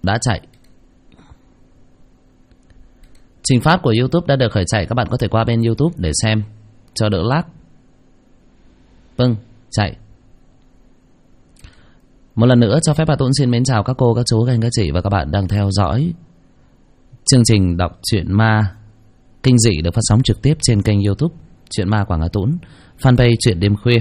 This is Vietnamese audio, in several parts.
đã chạy. Trình phát của YouTube đã được khởi chạy. Các bạn có thể qua bên YouTube để xem cho đỡ lag. Vâng, chạy. Một lần nữa cho phép bà Tuấn xin mến chào các cô, các chú, các anh, các chị và các bạn đang theo dõi chương trình đọc truyện ma kinh dị được phát sóng trực tiếp trên kênh YouTube Truyện Ma Quảng Hà Tuấn, fanpage Truyện Đêm Khuya.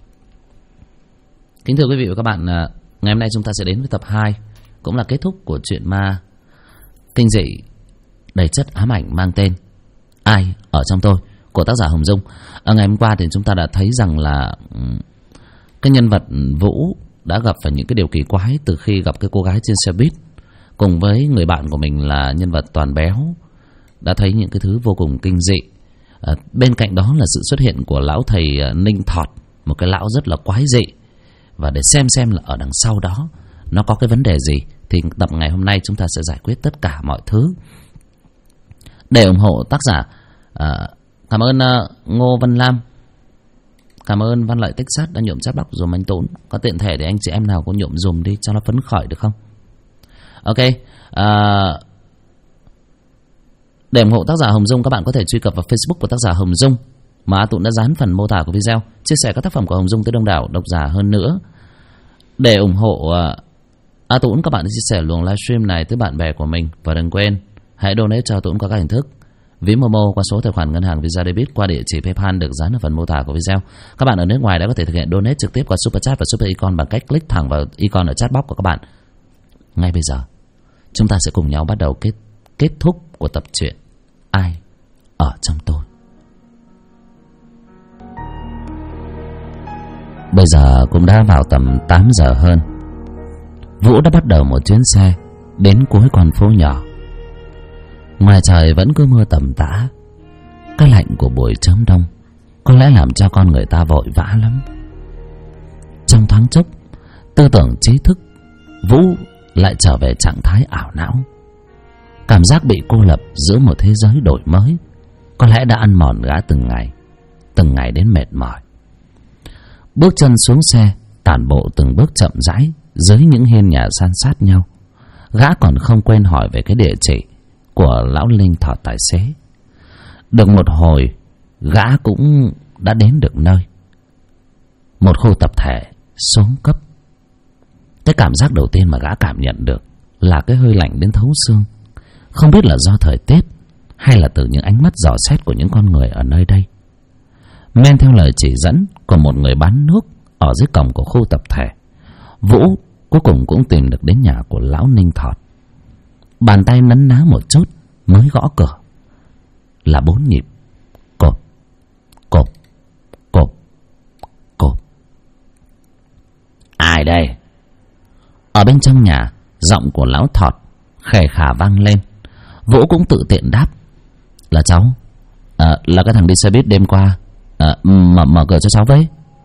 Kính thưa quý vị và các bạn, ngày hôm nay chúng ta sẽ đến với tập 2, cũng là kết thúc của truyện ma kinh dị đầy chất ám ảnh mang tên Ai Ở Trong Tôi của tác giả Hồng Dung. Ở ngày hôm qua thì chúng ta đã thấy rằng là cái nhân vật Vũ đã gặp phải những cái điều kỳ quái từ khi gặp cái cô gái trên xe buýt, cùng với người bạn của mình là nhân vật Toàn Béo đã thấy những cái thứ vô cùng kinh dị. Bên cạnh đó là sự xuất hiện của lão thầy Ninh Thọt, một cái lão rất là quái dị. Và để xem là ở đằng sau đó nó có cái vấn đề gì thì tập ngày hôm nay chúng ta sẽ giải quyết tất cả mọi thứ. Để ủng hộ tác giả, cảm ơn Ngô Văn Lam, cảm ơn Văn Lợi Tích Sát đã nhuộm chat box dùm anh Tốn. Có tiện thể để anh chị em nào có nhuộm dùm đi cho nó phấn khởi được không? Ok. Để ủng hộ tác giả Hồng Dung, các bạn có thể truy cập vào Facebook của tác giả Hồng Dung mà A Tụn đã dán phần mô tả của video, chia sẻ các tác phẩm của Hồng Dung tới đông đảo độc giả hơn nữa. Để ủng hộ A Tụn, các bạn chia sẻ luồng livestream này tới bạn bè của mình. Và đừng quên hãy donate cho A Tụn qua các hình thức: ví Momo qua số tài khoản ngân hàng Visa Debit, qua địa chỉ PayPal được dán ở phần mô tả của video. Các bạn ở nước ngoài đã có thể thực hiện donate trực tiếp qua Super Chat và Super Icon bằng cách click thẳng vào icon ở chat box của các bạn. Ngay bây giờ chúng ta sẽ cùng nhau bắt đầu kết thúc của tập truyện Ai Ở Trong Tôi. Bây giờ cũng đã vào tầm 8 giờ hơn. Vũ đã bắt đầu một chuyến xe đến cuối con phố nhỏ. Ngoài trời vẫn cứ mưa tầm tã. Cái lạnh của buổi chớm đông có lẽ làm cho con người ta vội vã lắm. Trong thoáng chốc, tư tưởng trí thức Vũ lại trở về trạng thái ảo não. Cảm giác bị cô lập giữa một thế giới đổi mới có lẽ đã ăn mòn gã từng ngày đến mệt mỏi. Bước chân xuống xe, tản bộ từng bước chậm rãi dưới những hiên nhà san sát nhau. Gã còn không quên hỏi về cái địa chỉ của lão Linh Thọt tài xế. Được một hồi, gã cũng đã đến được nơi. Một khu tập thể xuống cấp. Cái cảm giác đầu tiên mà gã cảm nhận được là cái hơi lạnh đến thấu xương. Không biết là do thời tiết hay là từ những ánh mắt dò xét của những con người ở nơi đây. Men theo lời chỉ dẫn của một người bán nước ở dưới cổng của khu tập thể, Vũ cuối cùng cũng tìm được đến nhà của lão Ninh Thọt. Bàn tay nấn ná một chút mới gõ cửa. Là 4 nhịp. Cộp, cộp, cộp, cộp. Ai đây? Ở bên trong nhà, giọng của lão Thọt khè khà vang lên. Vũ cũng tự tiện đáp: là cháu. Là cái thằng đi xe buýt đêm qua. Mở cửa cho cháu với.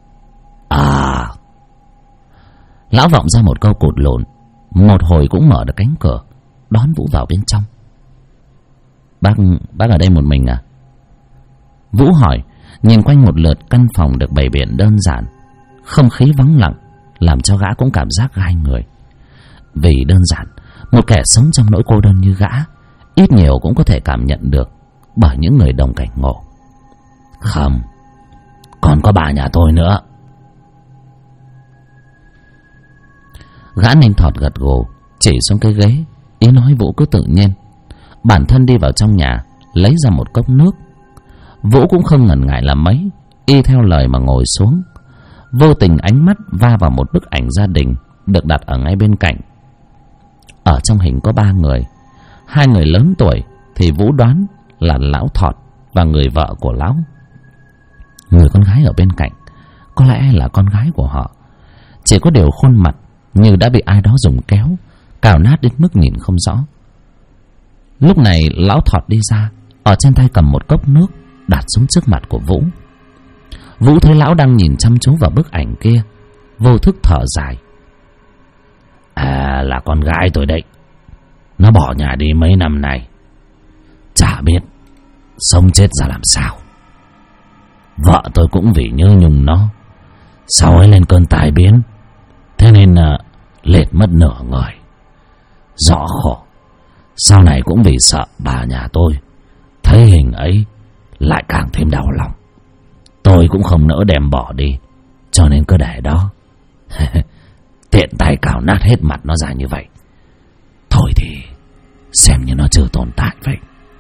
Lão vọng ra một câu cụt lộn. Một hồi cũng mở được cánh cửa đón Vũ vào bên trong. Bác ở đây một mình à? Vũ hỏi, nhìn quanh một lượt căn phòng được bày biện đơn giản. Không khí vắng lặng làm cho gã cũng cảm giác gai người. Vì đơn giản, một kẻ sống trong nỗi cô đơn như gã ít nhiều cũng có thể cảm nhận được bởi những người đồng cảnh ngộ. Không, còn có bà nhà tôi nữa. Gã Ninh Thọt gật gù, chỉ xuống cái ghế, ý nói Vũ cứ tự nhiên. Bản thân đi vào trong nhà, lấy ra một cốc nước. Vũ cũng không ngần ngại làm mấy, y theo lời mà ngồi xuống. Vô tình ánh mắt va vào một bức ảnh gia đình được đặt ở ngay bên cạnh. Ở trong hình có 3 người. 2 người lớn tuổi thì Vũ đoán là lão Thọt và người vợ của lão. Người con gái ở bên cạnh có lẽ là con gái của họ. Chỉ có điều khuôn mặt như đã bị ai đó dùng kéo cào nát đến mức nhìn không rõ. Lúc này lão Thọt đi ra, ở trên tay cầm một cốc nước đặt xuống trước mặt của Vũ. Vũ thấy lão đang nhìn chăm chú vào bức ảnh kia, vô thức thở dài. Là con gái tôi đấy. Nó bỏ nhà đi mấy năm nay, chả biết sống chết ra làm sao. Vợ tôi cũng vì nhớ nhung nó, sau ấy lên cơn tai biến, thế nên liệt mất nửa người. Rõ khổ. Sau này cũng vì sợ bà nhà tôi thấy hình ấy lại càng thêm đau lòng. Tôi cũng không nỡ đem bỏ đi, cho nên cứ để đó. Tiện tay cào nát hết mặt nó ra như vậy. Thôi thì xem như nó chưa tồn tại vậy.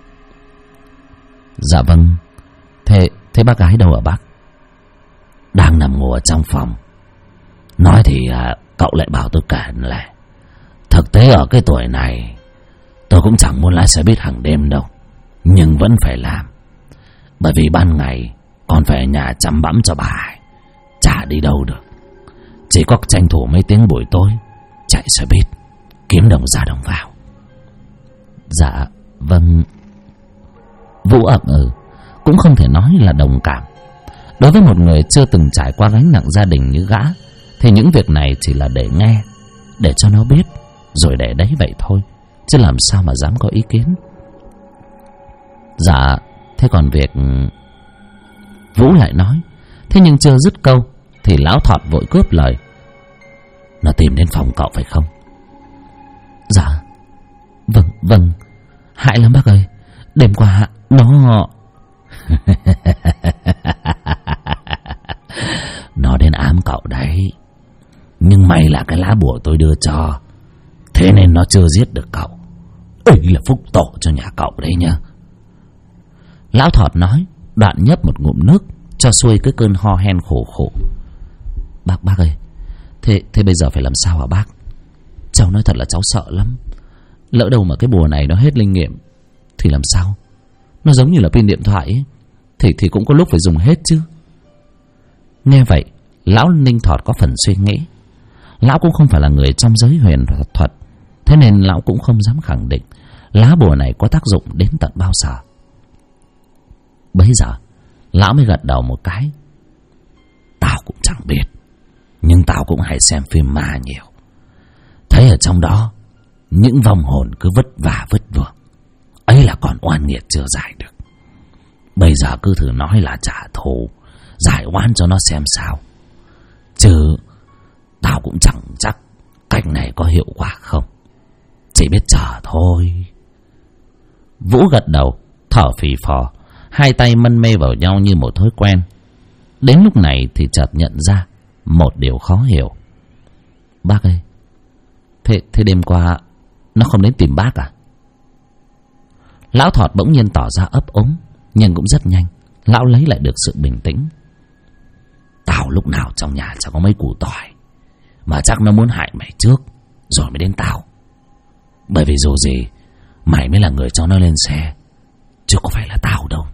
Dạ vâng. Thế bác gái đâu ở bác? Đang nằm ngủ ở trong phòng. Nói thì cậu lại bảo tôi kể lẻ. Thực tế ở cái tuổi này tôi cũng chẳng muốn lái xe buýt hàng đêm đâu, nhưng vẫn phải làm. Bởi vì ban ngày còn phải ở nhà chăm bẵm cho bà ấy, chả đi đâu được. Chỉ có tranh thủ mấy tiếng buổi tối chạy xe buýt kiếm đồng ra đồng vào. Dạ vâng. Vũ ậm cũng không thể nói là đồng cảm. Đối với một người chưa từng trải qua gánh nặng gia đình như gã, thì những việc này chỉ là để nghe, để cho nó biết, rồi để đấy vậy thôi, chứ làm sao mà dám có ý kiến. Dạ, thế còn việc... Vũ lại nói. Thế nhưng chưa dứt câu thì lão Thọt vội cướp lời. Nó tìm đến phòng cậu phải không? Dạ vâng. Hại lắm bác ơi. Đêm qua nó... Nó đến ám cậu đấy. Nhưng may là cái lá bùa tôi đưa cho, thế nên nó chưa giết được cậu. Ấy là phúc tổ cho nhà cậu đấy nhá. Lão Thọt nói, đoạn nhấp một ngụm nước cho xuôi cái cơn ho hen khổ. Bác ơi, thế bây giờ phải làm sao hả bác? Cháu nói thật là cháu sợ lắm. Lỡ đâu mà cái bùa này nó hết linh nghiệm thì làm sao? Nó giống như là pin điện thoại ấy, thì cũng có lúc phải dùng hết chứ. Nghe vậy, lão Ninh Thọt có phần suy nghĩ. Lão cũng không phải là người trong giới huyền thuật, thế nên lão cũng không dám khẳng định lá bùa này có tác dụng đến tận bao giờ. Bấy giờ lão mới gật đầu một cái. Tao cũng chẳng biết, nhưng tao cũng hay xem phim ma nhiều. Thấy ở trong đó những vong hồn cứ vất vả vất vưởng, ấy là còn oan nghiệt chưa giải được. Bây giờ cứ thử nói là trả thù, giải oan cho nó xem sao. Chứ tao cũng chẳng chắc cách này có hiệu quả không. Chỉ biết chờ thôi. Vũ gật đầu, thở phì phò, hai tay mân mê vào nhau như một thói quen. Đến lúc này thì chợt nhận ra một điều khó hiểu. Bác ơi, thế đêm qua nó không đến tìm bác à? Lão Thọt bỗng nhiên tỏ ra ấp úng, nhưng cũng rất nhanh lão lấy lại được sự bình tĩnh. Tao lúc nào trong nhà chẳng có mấy củ tỏi, mà chắc nó muốn hại mày trước rồi mới đến tao. Bởi vì dù gì mày mới là người cho nó lên xe, chứ có phải là tao đâu.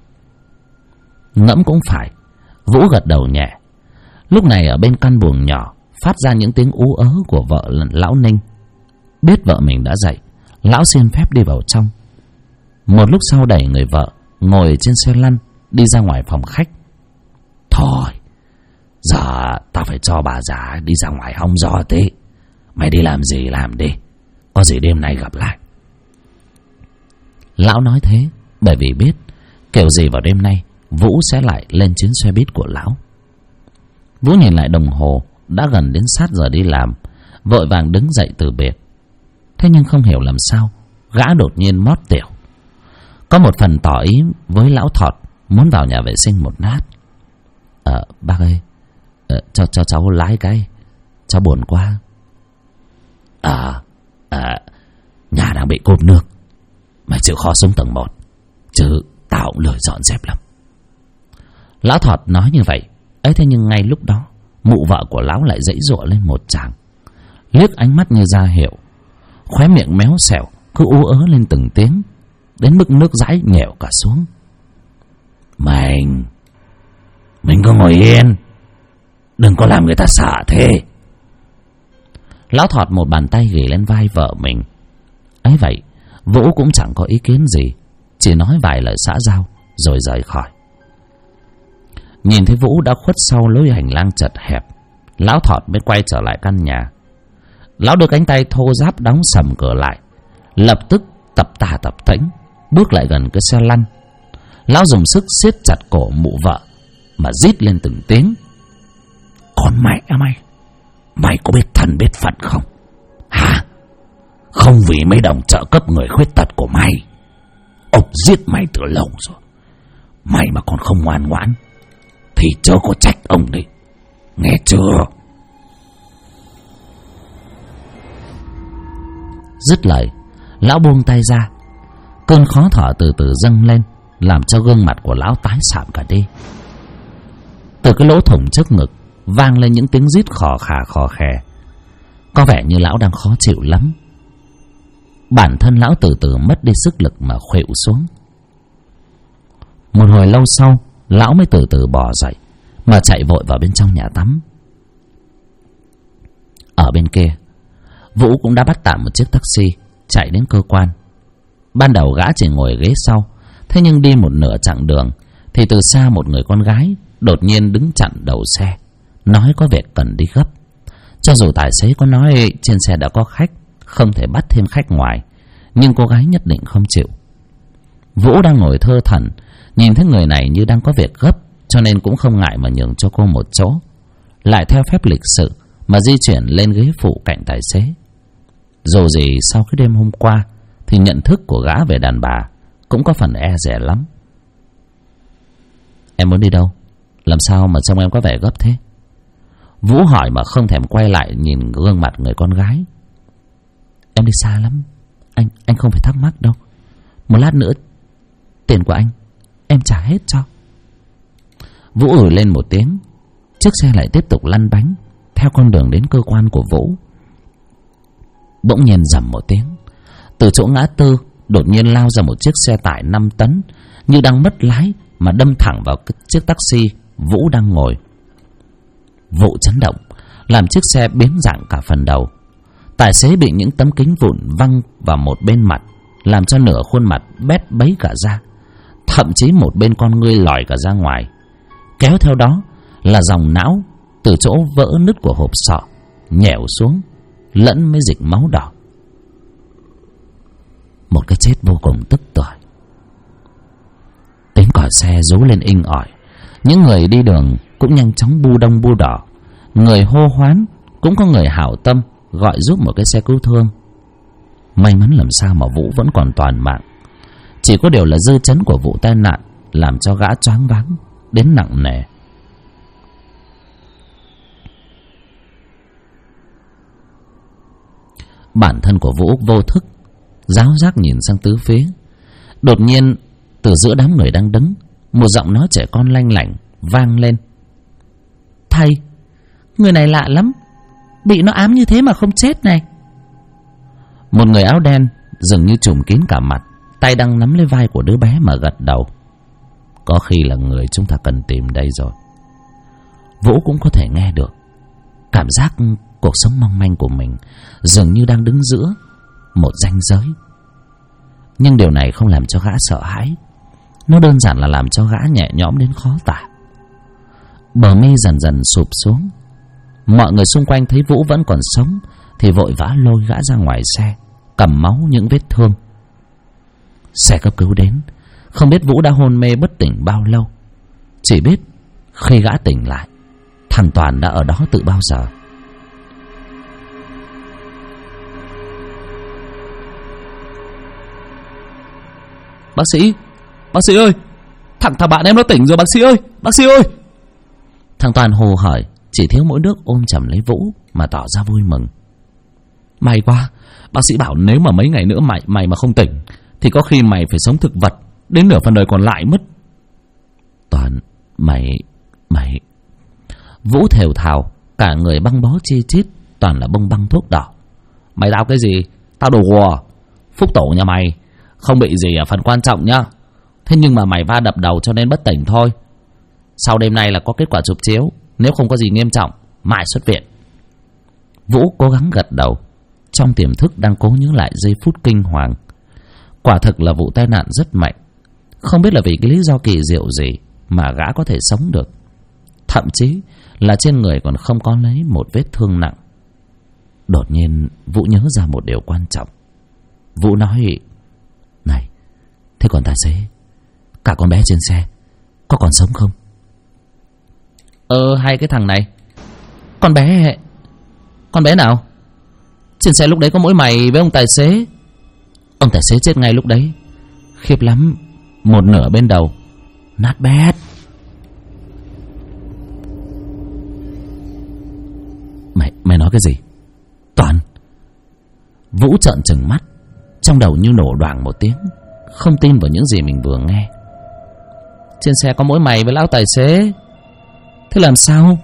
Ngẫm cũng phải. Vũ gật đầu nhẹ. Lúc này ở bên căn buồng nhỏ phát ra những tiếng ú ớ của vợ lão Ninh. Biết vợ mình đã dậy, lão xin phép đi vào trong. Một lúc sau đẩy người vợ ngồi trên xe lăn đi ra ngoài phòng khách. Thôi, giờ tao phải cho bà già đi ra ngoài hóng gió tí. Mày đi làm gì làm đi, có gì đêm nay gặp lại. Lão nói thế bởi vì biết kiểu gì vào đêm nay Vũ sẽ lại lên chuyến xe buýt của lão. Vũ nhìn lại đồng hồ, đã gần đến sát giờ đi làm, vội vàng đứng dậy từ biệt. Thế nhưng không hiểu làm sao gã đột nhiên mót tiểu. Có một phần tỏ ý với lão Thọt muốn vào nhà vệ sinh một lát. Bác ơi, cho cháu lái cái, cháu buồn quá. Nhà đang bị cốp nước, mày chịu khó xuống tầng 1, chứ tao cũng lười dọn dẹp lắm. Lão Thọt nói như vậy ấy, thế nhưng ngay lúc đó mụ vợ của lão lại giãy giụa lên một tràng, liếc ánh mắt như ra hiệu, khóe miệng méo xẹo cứ ú ớ lên từng tiếng, đến mức nước dãi nhèo cả xuống. Mình cứ ngồi yên, đừng có làm người ta sợ thế. Lão Thọt một bàn tay ghì lên vai vợ mình. Ấy vậy Vũ cũng chẳng có ý kiến gì, chỉ nói vài lời xã giao rồi rời khỏi. Nhìn thấy Vũ đã khuất sau lối hành lang chật hẹp, lão Thọt mới quay trở lại căn nhà. Lão đưa cánh tay thô ráp đóng sầm cửa lại, lập tức tập tà tập tễnh bước lại gần cái xe lăn. Lão dùng sức siết chặt cổ mụ vợ mà rít lên từng tiếng. Con mẹ mày có biết thần biết phận không hả? Không vì mấy đồng trợ cấp người khuyết tật của mày, ông giết mày từ lâu rồi. Mày mà còn không ngoan ngoãn thì chớ có trách ông đấy, nghe chưa? Dứt lời, lão buông tay ra. Cơn khó thở từ từ dâng lên, làm cho gương mặt của lão tái sạm cả đi. Từ cái lỗ thủng trước ngực vang lên những tiếng rít khò khè. Có vẻ như lão đang khó chịu lắm. Bản thân lão từ từ mất đi sức lực mà khuỵu xuống. Một hồi lâu sau, lão mới từ từ bò dậy mà chạy vội vào bên trong nhà tắm. Ở bên kia, Vũ cũng đã bắt tạm một chiếc taxi chạy đến cơ quan. Ban đầu gã chỉ ngồi ghế sau, thế nhưng đi một nửa chặng đường thì từ xa một người con gái đột nhiên đứng chặn đầu xe, nói có việc cần đi gấp. Cho dù tài xế có nói trên xe đã có khách, không thể bắt thêm khách ngoài, nhưng cô gái nhất định không chịu. Vũ đang ngồi thơ thẩn, nhìn thấy người này như đang có việc gấp, cho nên cũng không ngại mà nhường cho cô một chỗ, lại theo phép lịch sự mà di chuyển lên ghế phụ cạnh tài xế. Dù gì sau cái đêm hôm qua thì nhận thức của gã về đàn bà cũng có phần e dè lắm. Em muốn đi đâu? Làm sao mà trông em có vẻ gấp thế? Vũ hỏi mà không thèm quay lại nhìn gương mặt người con gái. Em đi xa lắm, anh không phải thắc mắc đâu. Một lát nữa tiền của anh em trả hết cho. Vũ lên một tiếng. Chiếc xe lại tiếp tục lăn bánh theo con đường đến cơ quan của Vũ. Bỗng nhiên rầm một tiếng, từ chỗ ngã tư đột nhiên lao ra một chiếc xe tải 5 tấn, như đang mất lái mà đâm thẳng vào chiếc taxi Vũ đang ngồi. Vụ chấn động làm chiếc xe biến dạng cả phần đầu. Tài xế bị những tấm kính vụn văng vào một bên mặt, làm cho nửa khuôn mặt bét bấy cả ra, thậm chí một bên con ngươi lòi cả ra ngoài. Kéo theo đó là dòng não từ chỗ vỡ nứt của hộp sọ nhẻo xuống, lẫn với dịch máu đỏ. Một cái chết vô cùng tức tưởi. Tiếng còi xe rú lên inh ỏi. Những người đi đường cũng nhanh chóng bu đông bu đỏ. Người hô hoán, cũng có người hảo tâm gọi giúp một cái xe cứu thương. May mắn làm sao mà Vũ vẫn còn toàn mạng. Chỉ có điều là dư chấn của vụ tai nạn làm cho gã choáng váng đến nặng nề. Bản thân của Vũ vô thức ráo rác nhìn sang tứ phía. Đột nhiên từ giữa đám người đang đứng, một giọng nói trẻ con lanh lảnh vang lên. Thầy, người này lạ lắm, bị nó ám như thế mà không chết này. Một người áo đen dường như trùm kín cả mặt, tay đang nắm lấy vai của đứa bé mà gật đầu. Có khi là người chúng ta cần tìm đây rồi. Vũ cũng có thể nghe được cảm giác cuộc sống mong manh của mình dường như đang đứng giữa một ranh giới. Nhưng điều này không làm cho gã sợ hãi, nó đơn giản là làm cho gã nhẹ nhõm đến khó tả. Bờ mi dần dần sụp xuống. Mọi người xung quanh thấy Vũ vẫn còn sống thì vội vã lôi gã ra ngoài xe, cầm máu những vết thương. Xe cấp cứu đến, không biết Vũ đã hôn mê bất tỉnh bao lâu. Chỉ biết khi gã tỉnh lại, thằng Toàn đã ở đó từ bao giờ. Bác sĩ ơi, thằng bạn em nó tỉnh rồi, bác sĩ ơi. Thằng Toàn hồ hởi, chỉ thiếu mỗi nước ôm chầm lấy Vũ mà tỏ ra vui mừng. May quá, bác sĩ bảo nếu mà mấy ngày nữa mày mà không tỉnh thì có khi mày phải sống thực vật đến nửa phần đời còn lại mất. Toàn, mày... Vũ thều thào, cả người băng bó chi chít, toàn là bông băng thuốc đỏ. Mày đau cái gì? Tao đồ gùa. Phúc tổ nhà mày không bị gì ở phần quan trọng nhá. Thế nhưng mà mày va đập đầu cho nên bất tỉnh thôi. Sau đêm nay là có kết quả chụp chiếu, nếu không có gì nghiêm trọng mai xuất viện. Vũ cố gắng gật đầu, trong tiềm thức đang cố nhớ lại giây phút kinh hoàng. Quả thực là vụ tai nạn rất mạnh. Không biết là vì cái lý do kỳ diệu gì mà gã có thể sống được. Thậm chí là trên người còn không có lấy một vết thương nặng. Đột nhiên Vũ nhớ ra một điều quan trọng. Vũ nói: Này, thế còn tài xế, cả con bé trên xe có còn sống không? Hay cái thằng này. Con bé nào? Trên xe lúc đấy có mỗi mày với ông tài xế. Ông tài xế chết ngay lúc đấy. Khiếp lắm, một nửa bên đầu nát bét. Mày nói cái gì Toàn? Vũ trợn trừng mắt, trong đầu như nổ đoàng một tiếng, không tin vào những gì mình vừa nghe. Trên xe có mỗi mày với lão tài xế. Thế làm sao?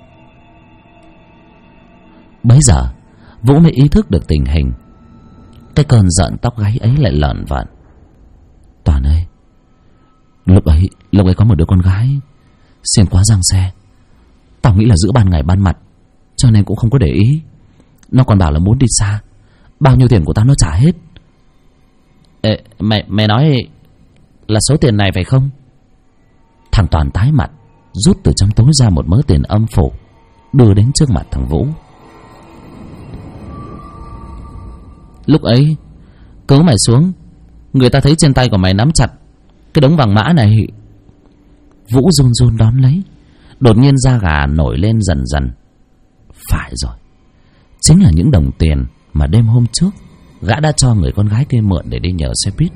Bấy giờ Vũ mới ý thức được tình hình. Cái cơn giận tóc gáy ấy lại lởn vởn. Toàn ơi, lúc ấy có một đứa con gái xuyên qua giang xe. Tao nghĩ là giữa ban ngày ban mặt, cho nên cũng không có để ý. Nó còn bảo là muốn đi xa, bao nhiêu tiền của tao nó trả hết. Ê, mày nói là số tiền này phải không? Thằng Toàn tái mặt, rút từ trong túi ra một mớ tiền âm phủ, đưa đến trước mặt thằng Vũ. Lúc ấy cứu mày xuống, người ta thấy trên tay của mày nắm chặt cái đống vàng mã này. Vũ run run đón lấy, đột nhiên da gà nổi lên dần dần. Phải rồi, chính là những đồng tiền mà đêm hôm trước gã đã cho người con gái kia mượn để đi nhờ xe buýt.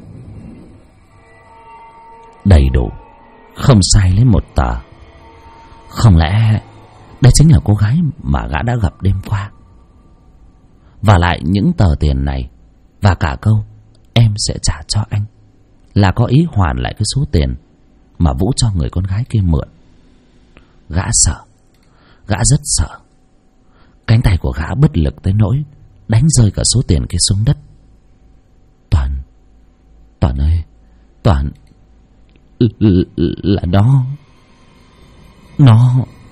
Đầy đủ, không sai lấy một tờ. Không lẽ đây chính là cô gái mà gã đã gặp đêm qua? Và lại những tờ tiền này và cả câu "em sẽ trả cho anh" là có ý hoàn lại cái số tiền mà Vũ cho người con gái kia mượn. Gã sợ, gã rất sợ. Cánh tay của gã bất lực tới nỗi đánh rơi cả số tiền kia xuống đất. Toàn ơi, Toàn, là nó.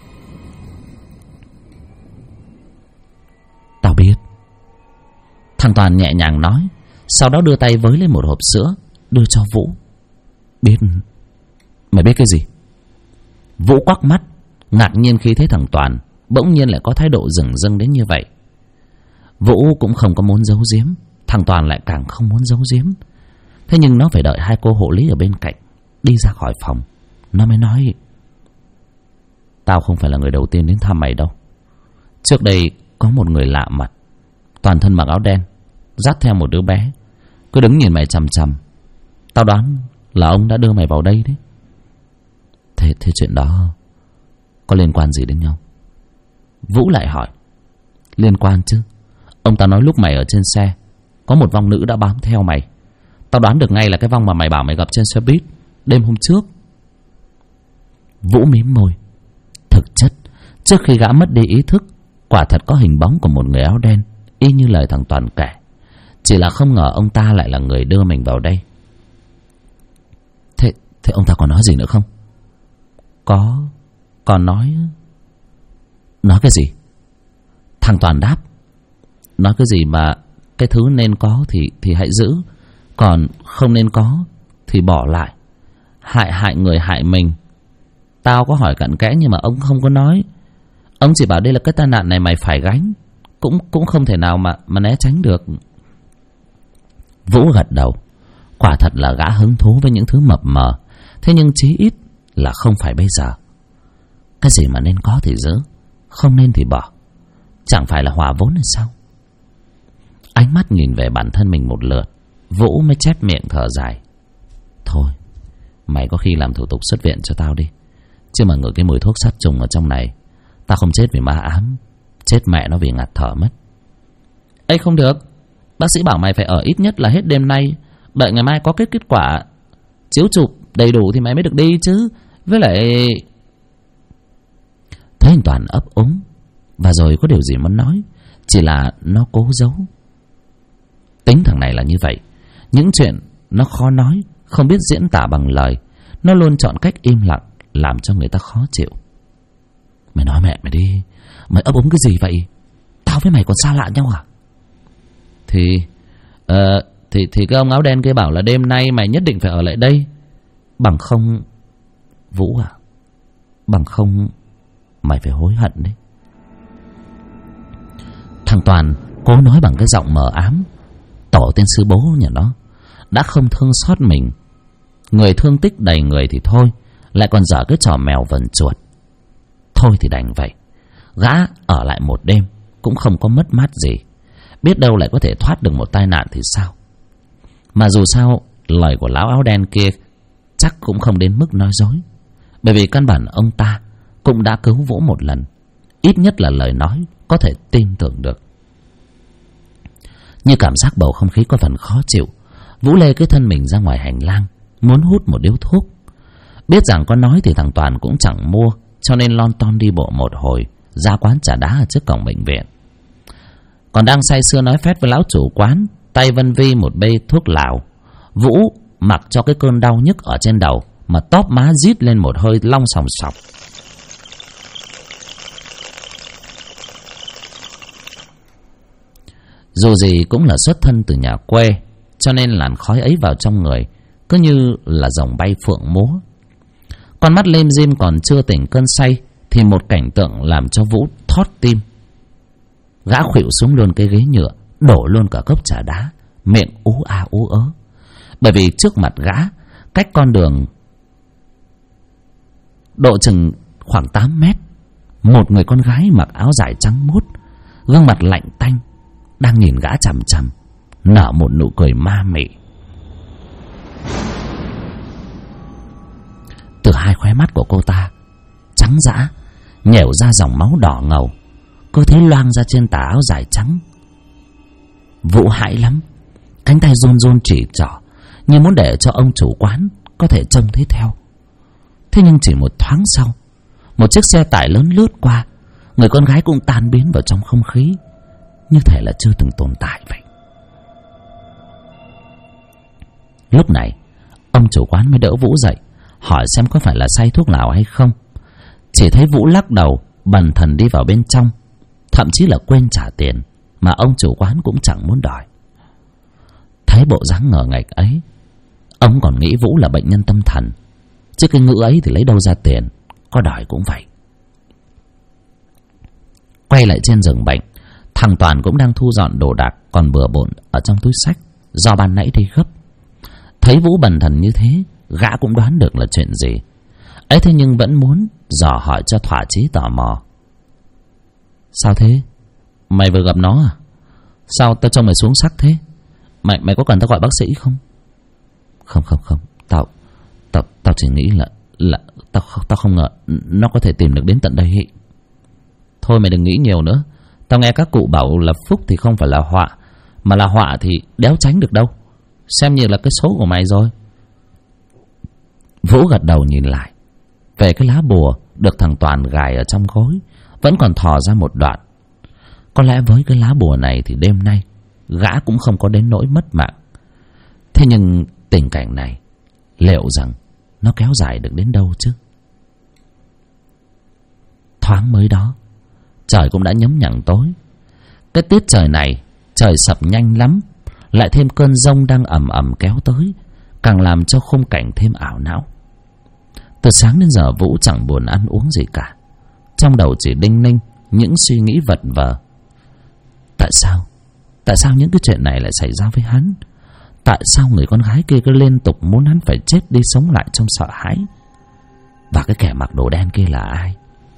Tao biết. Thằng Toàn nhẹ nhàng nói, sau đó đưa tay với lên một hộp sữa đưa cho Vũ. Biết? Mày biết cái gì? Vũ quắc mắt, ngạc nhiên khi thấy thằng Toàn bỗng nhiên lại có thái độ dửng dưng đến như vậy. Vũ cũng không có muốn giấu giếm, thằng Toàn lại càng không muốn giấu giếm. Thế nhưng nó phải đợi hai cô hộ lý ở bên cạnh đi ra khỏi phòng, nó mới nói: Tao không phải là người đầu tiên đến thăm mày đâu. Trước đây có một người lạ mặt, toàn thân mặc áo đen, dắt theo một đứa bé, cứ đứng nhìn mày chằm chằm. Tao đoán là ông đã đưa mày vào đây đấy. Thế chuyện đó có liên quan gì đến nhau? Vũ lại hỏi. Liên quan chứ. Ông ta nói lúc mày ở trên xe có một vong nữ đã bám theo mày. Tao đoán được ngay là cái vong mà mày bảo mày gặp trên xe buýt đêm hôm trước. Vũ mím môi. Thực chất trước khi gã mất đi ý thức, quả thật có hình bóng của một người áo đen, y như lời thằng Toàn kể. Chỉ là không ngờ ông ta lại là người đưa mình vào đây. Thế ông ta còn nói gì nữa không? Còn nói cái gì? Thằng Toàn đáp. Nói cái gì mà cái thứ nên có thì hãy giữ, còn không nên có thì bỏ lại. Hại người hại mình. Tao có hỏi cặn kẽ nhưng mà ông không có nói. Ông chỉ bảo đây là cái tai nạn này mày phải gánh, cũng không thể nào mà né tránh được. Vũ gật đầu. Quả thật là gã hứng thú với những thứ mập mờ, thế nhưng chí ít là không phải bây giờ. Cái gì mà nên có thì giữ, không nên thì bỏ. Chẳng phải là hòa vốn hay sao? Ánh mắt nhìn về bản thân mình một lượt, Vũ mới chép miệng thở dài. Thôi, mày có khi làm thủ tục xuất viện cho tao đi, chứ mà ngửi cái mùi thuốc sát trùng ở trong này, tao không chết vì ma ám, chết mẹ nó vì ngạt thở mất. Ê không được, bác sĩ bảo mày phải ở ít nhất là hết đêm nay, đợi ngày mai có kết quả chiếu chụp đầy đủ thì mày mới được đi chứ. Với lại... Thấy anh Toàn ấp úng và rồi có điều gì muốn nói, chỉ là nó cố giấu. Tính thằng này là như vậy, những chuyện nó khó nói, không biết diễn tả bằng lời, nó luôn chọn cách im lặng, làm cho người ta khó chịu. Mày nói mẹ mày đi, mày ấp úng cái gì vậy? Tao với mày còn xa lạ nhau à? Thì cái ông áo đen kia bảo là đêm nay mày nhất định phải ở lại đây. Bằng không... Vũ à, bằng không mày phải hối hận đấy. Thằng Toàn cố nói bằng cái giọng mờ ám. Tổ tiên sư bố nhà nó đã không thương xót mình, người thương tích đầy người thì thôi, lại còn dở cái trò mèo vần chuột. Thôi thì đành vậy, gã ở lại một đêm cũng không có mất mát gì. biết đâu lại có thể thoát được một tai nạn thì sao. Mà dù sao lời của lão áo đen kia chắc cũng không đến mức nói dối, bởi vì căn bản ông ta cũng đã cứu Vũ một lần, ít nhất là lời nói có thể tin tưởng được. Như cảm giác bầu không khí có phần khó chịu, Vũ lê cái thân mình ra ngoài hành lang, muốn hút một điếu thuốc. Biết rằng có nói thì thằng Toàn cũng chẳng mua, cho nên lon ton đi bộ một hồi ra quán trà đá ở trước cổng bệnh viện. Còn đang say sưa nói phét với lão chủ quán, tay vân vi một bê thuốc lào, Vũ mặc cho cái cơn đau nhức ở trên đầu mà tóp má rít lên một hơi long sòng sọc. Dù gì cũng là xuất thân từ nhà quê, cho nên làn khói ấy vào trong người cứ như là rồng bay phượng múa. Con mắt lim dim còn chưa tỉnh cơn say thì một cảnh tượng làm cho Vũ thót tim. Gã khuỵu xuống luôn cái ghế nhựa, đổ luôn cả cốc trà đá, miệng ú a ú ớ. Bởi vì trước mặt gã, cách con đường độ chừng khoảng 8 mét, một người con gái mặc áo dài trắng muốt, gương mặt lạnh tanh, đang nhìn gã chằm chằm, nở một nụ cười ma mị. Từ hai khóe mắt của cô ta trắng dã nhẻo ra dòng máu đỏ ngầu, cứ thế loang ra trên tà áo dài trắng. Vũ hãi lắm, cánh tay run run chỉ trỏ, như muốn để cho ông chủ quán có thể trông thấy theo. Thế nhưng chỉ một thoáng sau, một chiếc xe tải lớn lướt qua, người con gái cũng tan biến vào trong không khí, như thể là chưa từng tồn tại vậy. Lúc này ông chủ quán mới đỡ Vũ dậy, hỏi xem có phải là say thuốc lào hay không. Chỉ thấy Vũ lắc đầu bần thần đi vào bên trong, thậm chí là quên trả tiền mà ông chủ quán cũng chẳng muốn đòi. Thấy bộ dáng ngờ nghệch ấy, ông còn nghĩ Vũ là bệnh nhân tâm thần, chứ cái ngữ ấy thì lấy đâu ra tiền, có đòi cũng vậy. Quay lại trên giường bệnh, thằng Toàn cũng đang thu dọn đồ đạc còn bừa bộn ở trong túi xách do ban nãy đi gấp. Thấy Vũ bần thần như thế, gã cũng đoán được là chuyện gì ấy, thế nhưng vẫn muốn dò hỏi cho thỏa chí tò mò. Sao thế? Mày vừa gặp nó à? Sao tao trông mày xuống sắc thế? Mày có cần tao gọi bác sĩ không? Không, tao chỉ nghĩ là tao không ngờ nó có thể tìm được đến tận đây. Thôi mày đừng nghĩ nhiều nữa. Tao nghe các cụ bảo là phúc thì không phải là họa, mà là họa thì đéo tránh được đâu. Xem như là cái số của mày rồi. Vũ gật đầu nhìn lại về cái lá bùa được thằng Toàn gài ở trong gối, vẫn còn thò ra một đoạn. Có lẽ với cái lá bùa này thì đêm nay gã cũng không có đến nỗi mất mạng. Thế nhưng tình cảnh này liệu rằng nó kéo dài được đến đâu chứ? Thoáng mới đó, trời cũng đã nhấm nhằng tối. Cái tiết trời này trời sập nhanh lắm, lại thêm cơn giông đang ầm ầm kéo tới, càng làm cho khung cảnh thêm ảo não. Từ sáng đến giờ Vũ chẳng buồn ăn uống gì cả, trong đầu chỉ đinh ninh những suy nghĩ vật vờ. Tại sao những cái chuyện này lại xảy ra với hắn? Tại sao người con gái kia cứ liên tục muốn hắn phải chết đi sống lại trong sợ hãi? Và cái kẻ mặc đồ đen kia là ai?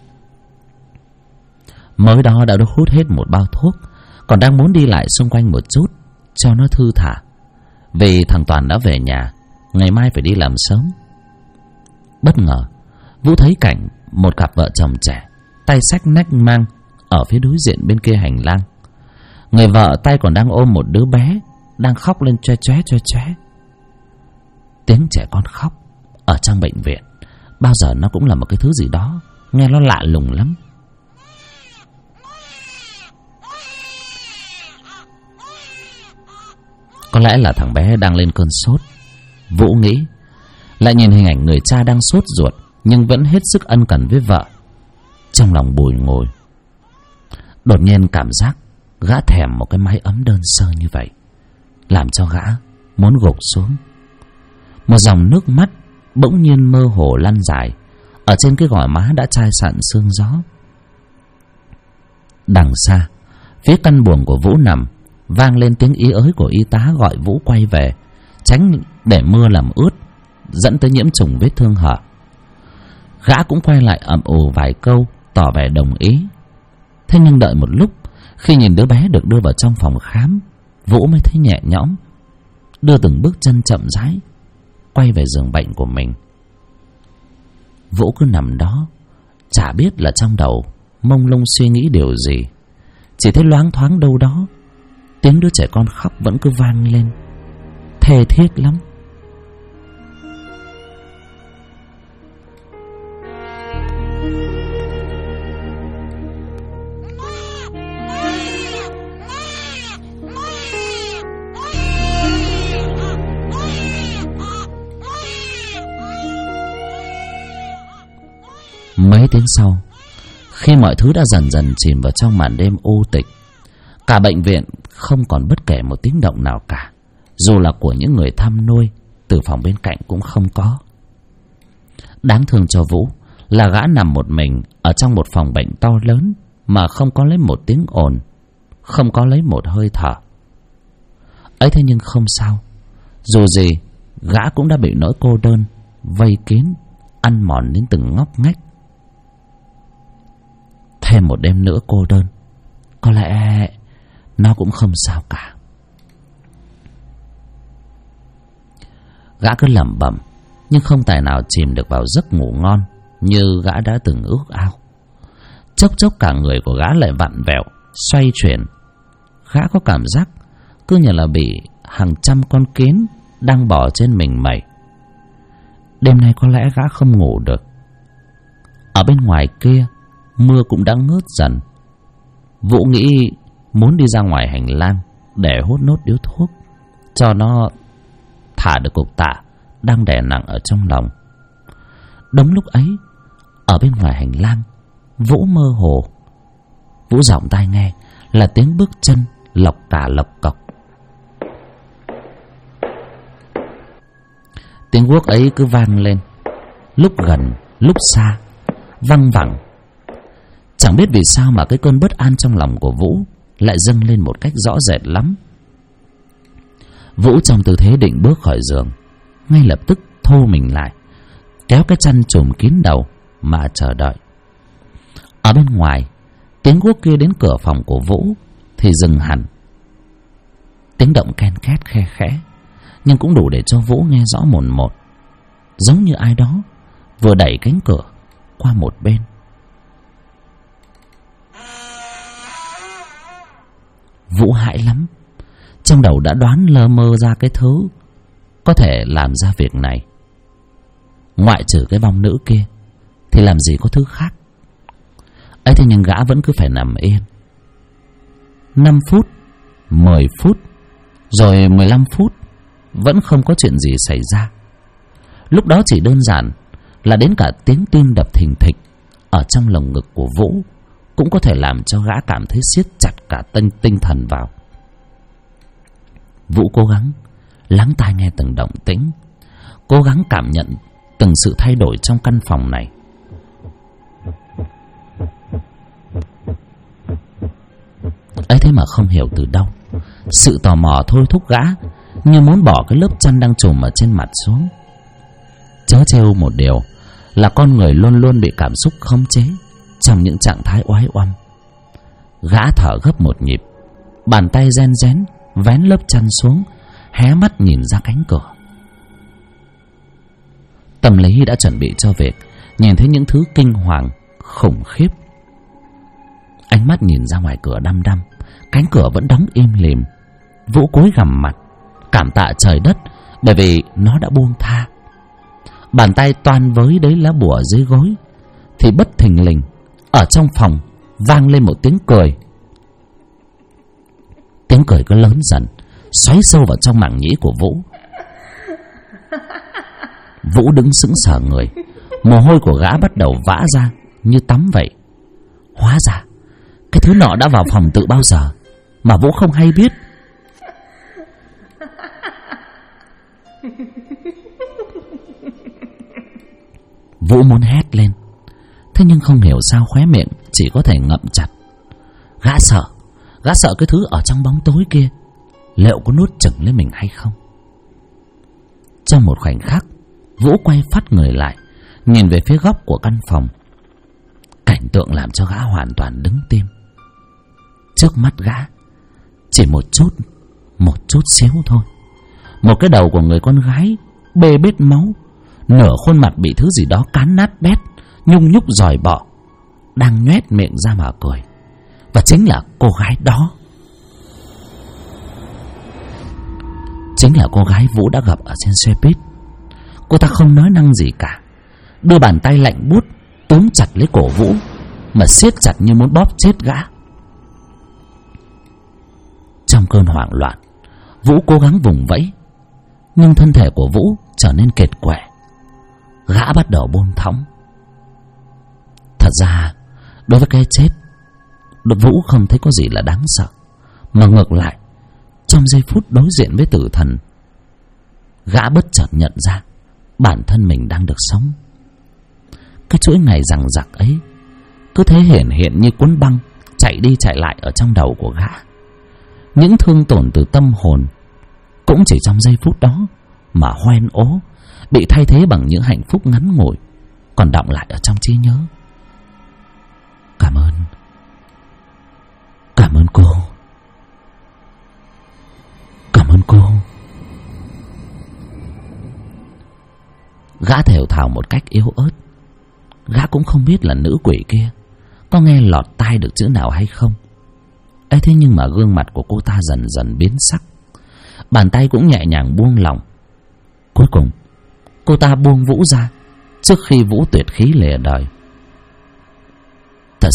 Mới đó đã hút hết một bao thuốc, còn đang muốn đi lại xung quanh một chút cho nó thư thả, vì thằng Toàn đã về nhà, ngày mai phải đi làm sớm. Bất ngờ Vũ thấy cảnh một cặp vợ chồng trẻ tay xách nách mang ở phía đối diện bên kia hành lang. Người vợ tay còn đang ôm một đứa bé đang khóc lên choe choe. Tiếng trẻ con khóc ở trong bệnh viện bao giờ nó cũng là một cái thứ gì đó nghe nó lạ lùng lắm. Có lẽ là thằng bé đang lên cơn sốt, Vũ nghĩ. Lại nhìn hình ảnh người cha đang sốt ruột nhưng vẫn hết sức ân cần với vợ, trong lòng bùi ngùi. Đột nhiên cảm giác gã thèm một cái mái ấm đơn sơ như vậy, làm cho gã muốn gục xuống. Một dòng nước mắt bỗng nhiên mơ hồ lăn dài ở trên cái gò má đã chai sạn sương gió. Đằng xa, phía căn buồng của Vũ nằm, vang lên tiếng ý ới của y tá gọi Vũ quay về, tránh để mưa làm ướt, dẫn tới nhiễm trùng vết thương hở. Gã cũng quay lại ậm ừ vài câu tỏ vẻ đồng ý. Thế nhưng đợi một lúc, Khi nhìn đứa bé được đưa vào trong phòng khám, Vũ mới thấy nhẹ nhõm, đưa từng bước chân chậm rãi quay về giường bệnh của mình. Vũ cứ nằm đó, chả biết là trong đầu mông lung suy nghĩ điều gì. Chỉ thấy loáng thoáng đâu đó tiếng đứa trẻ con khóc vẫn cứ vang lên, thê thiết lắm. Mấy tiếng sau, khi mọi thứ đã dần dần chìm vào trong màn đêm u tịch, cả bệnh viện không còn bất kể một tiếng động nào cả, dù là của những người thăm nuôi từ phòng bên cạnh cũng không có. Đáng thương cho Vũ là gã nằm một mình ở trong một phòng bệnh to lớn mà không có lấy một tiếng ồn, không có lấy một hơi thở. Ấy thế nhưng không sao, dù gì gã cũng đã bị nỗi cô đơn vây kín, ăn mòn đến từng ngóc ngách. Thêm một đêm nữa cô đơn, có lẽ nó cũng không sao cả. Gã cứ lẩm bẩm nhưng không tài nào chìm được vào giấc ngủ ngon như gã đã từng ước ao. Chốc chốc cả người của gã lại vặn vẹo, xoay chuyển. Gã có cảm giác cứ như là bị hàng trăm con kiến đang bò trên mình mẩy. Đêm nay có lẽ gã không ngủ được. Ở bên ngoài kia mưa cũng đã ngớt dần. Vũ nghĩ muốn đi ra ngoài hành lang để hút nốt điếu thuốc cho nó thả được cục tạ đang đè nặng ở trong lòng. Đúng lúc ấy, ở bên ngoài hành lang, Vũ mơ hồ. Vũ giọng tai nghe là tiếng bước chân lộc cà lộc cọc. Tiếng guốc ấy cứ vang lên, lúc gần lúc xa, văng vẳng. Chẳng biết vì sao mà cái cơn bất an trong lòng của Vũ lại dâng lên một cách rõ rệt lắm. Vũ trong tư thế định bước khỏi giường, ngay lập tức thô mình lại, kéo cái chăn trùm kín đầu mà chờ đợi. Ở bên ngoài, tiếng guốc kia đến cửa phòng của Vũ thì dừng hẳn. Tiếng động ken két khe khẽ, nhưng cũng đủ để cho Vũ nghe rõ mồn một, giống như ai đó vừa đẩy cánh cửa qua một bên. Vũ hãi lắm, trong đầu đã đoán lơ mơ ra cái thứ có thể làm ra việc này. Ngoại trừ cái vong nữ kia thì làm gì có thứ khác. ấy thế nhưng gã vẫn cứ phải nằm yên. 5 phút, 10 phút, rồi 15 phút vẫn không có chuyện gì xảy ra. Lúc đó chỉ đơn giản là đến cả tiếng tim đập thình thịch ở trong lồng ngực của Vũ cũng có thể làm cho gã cảm thấy siết chặt cả tinh thần vào. Vũ cố gắng lắng tai nghe từng động tĩnh, cố gắng cảm nhận từng sự thay đổi trong căn phòng này. ấy thế mà không hiểu từ đâu, sự tò mò thôi thúc gã như muốn bỏ cái lớp chăn đang trùm ở trên mặt xuống. Chớ trêu một điều là con người luôn luôn bị cảm xúc khống chế trong những trạng thái oái oăm. Gã thở gấp một nhịp, bàn tay ren rén vén lớp chăn xuống, hé mắt nhìn ra cánh cửa. Tâm lý đã chuẩn bị cho việc nhìn thấy những thứ kinh hoàng khủng khiếp. Ánh mắt nhìn ra ngoài cửa đăm đăm, cánh cửa vẫn đóng im lìm. Vũ cúi gằm mặt cảm tạ trời đất bởi vì nó đã buông tha. Bàn tay toan với đấy lá bùa dưới gối thì bất thình lình ở trong phòng vang lên một tiếng cười. Tiếng cười cứ lớn dần, xoáy sâu vào trong màng nhĩ của Vũ. Vũ đứng sững sờ người, mồ hôi của gã bắt đầu vã ra như tắm vậy. Hóa ra cái thứ nọ đã vào phòng từ bao giờ mà Vũ không hay biết. Vũ muốn hét lên, thế nhưng không hiểu sao khóe miệng chỉ có thể ngậm chặt. Gã sợ cái thứ ở trong bóng tối kia liệu có nuốt chửng lấy mình hay không. Trong một khoảnh khắc, Vũ quay phắt người lại, nhìn về phía góc của căn phòng. Cảnh tượng làm cho gã hoàn toàn đứng tim. Trước mắt gã chỉ một chút xíu thôi, một cái đầu của người con gái bê bết máu, nửa khuôn mặt bị thứ gì đó cán nát bét, nhung nhúc giòi bọ, đang nhoét miệng ra mà cười. Và chính là cô gái đó, chính là cô gái Vũ đã gặp ở trên xe buýt. Cô ta không nói năng gì cả, đưa bàn tay lạnh buốt túm chặt lấy cổ Vũ mà siết chặt như muốn bóp chết gã. Trong cơn hoảng loạn, Vũ cố gắng vùng vẫy, nhưng thân thể của Vũ trở nên kiệt quệ. Gã bắt đầu buông thõng. Thật ra đối với cái chết, Vũ không thấy có gì là đáng sợ, mà ngược lại, trong giây phút đối diện với tử thần, gã bất chợt nhận ra bản thân mình đang được sống. Cái chuỗi ngày dằng dặc ấy cứ thế hiển hiện như cuốn băng chạy đi chạy lại ở trong đầu của gã. Những thương tổn từ tâm hồn cũng chỉ trong giây phút đó mà hoen ố, bị thay thế bằng những hạnh phúc ngắn ngủi còn đọng lại ở trong trí nhớ. Cảm ơn cô. Cảm ơn cô. Gã thều thào một cách yếu ớt. Gã cũng không biết là nữ quỷ kia có nghe lọt tai được chữ nào hay không. ấy thế nhưng mà gương mặt của cô ta dần dần biến sắc, bàn tay cũng nhẹ nhàng buông lỏng. Cuối cùng cô ta buông Vũ ra trước khi Vũ tuyệt khí lìa đời. Tại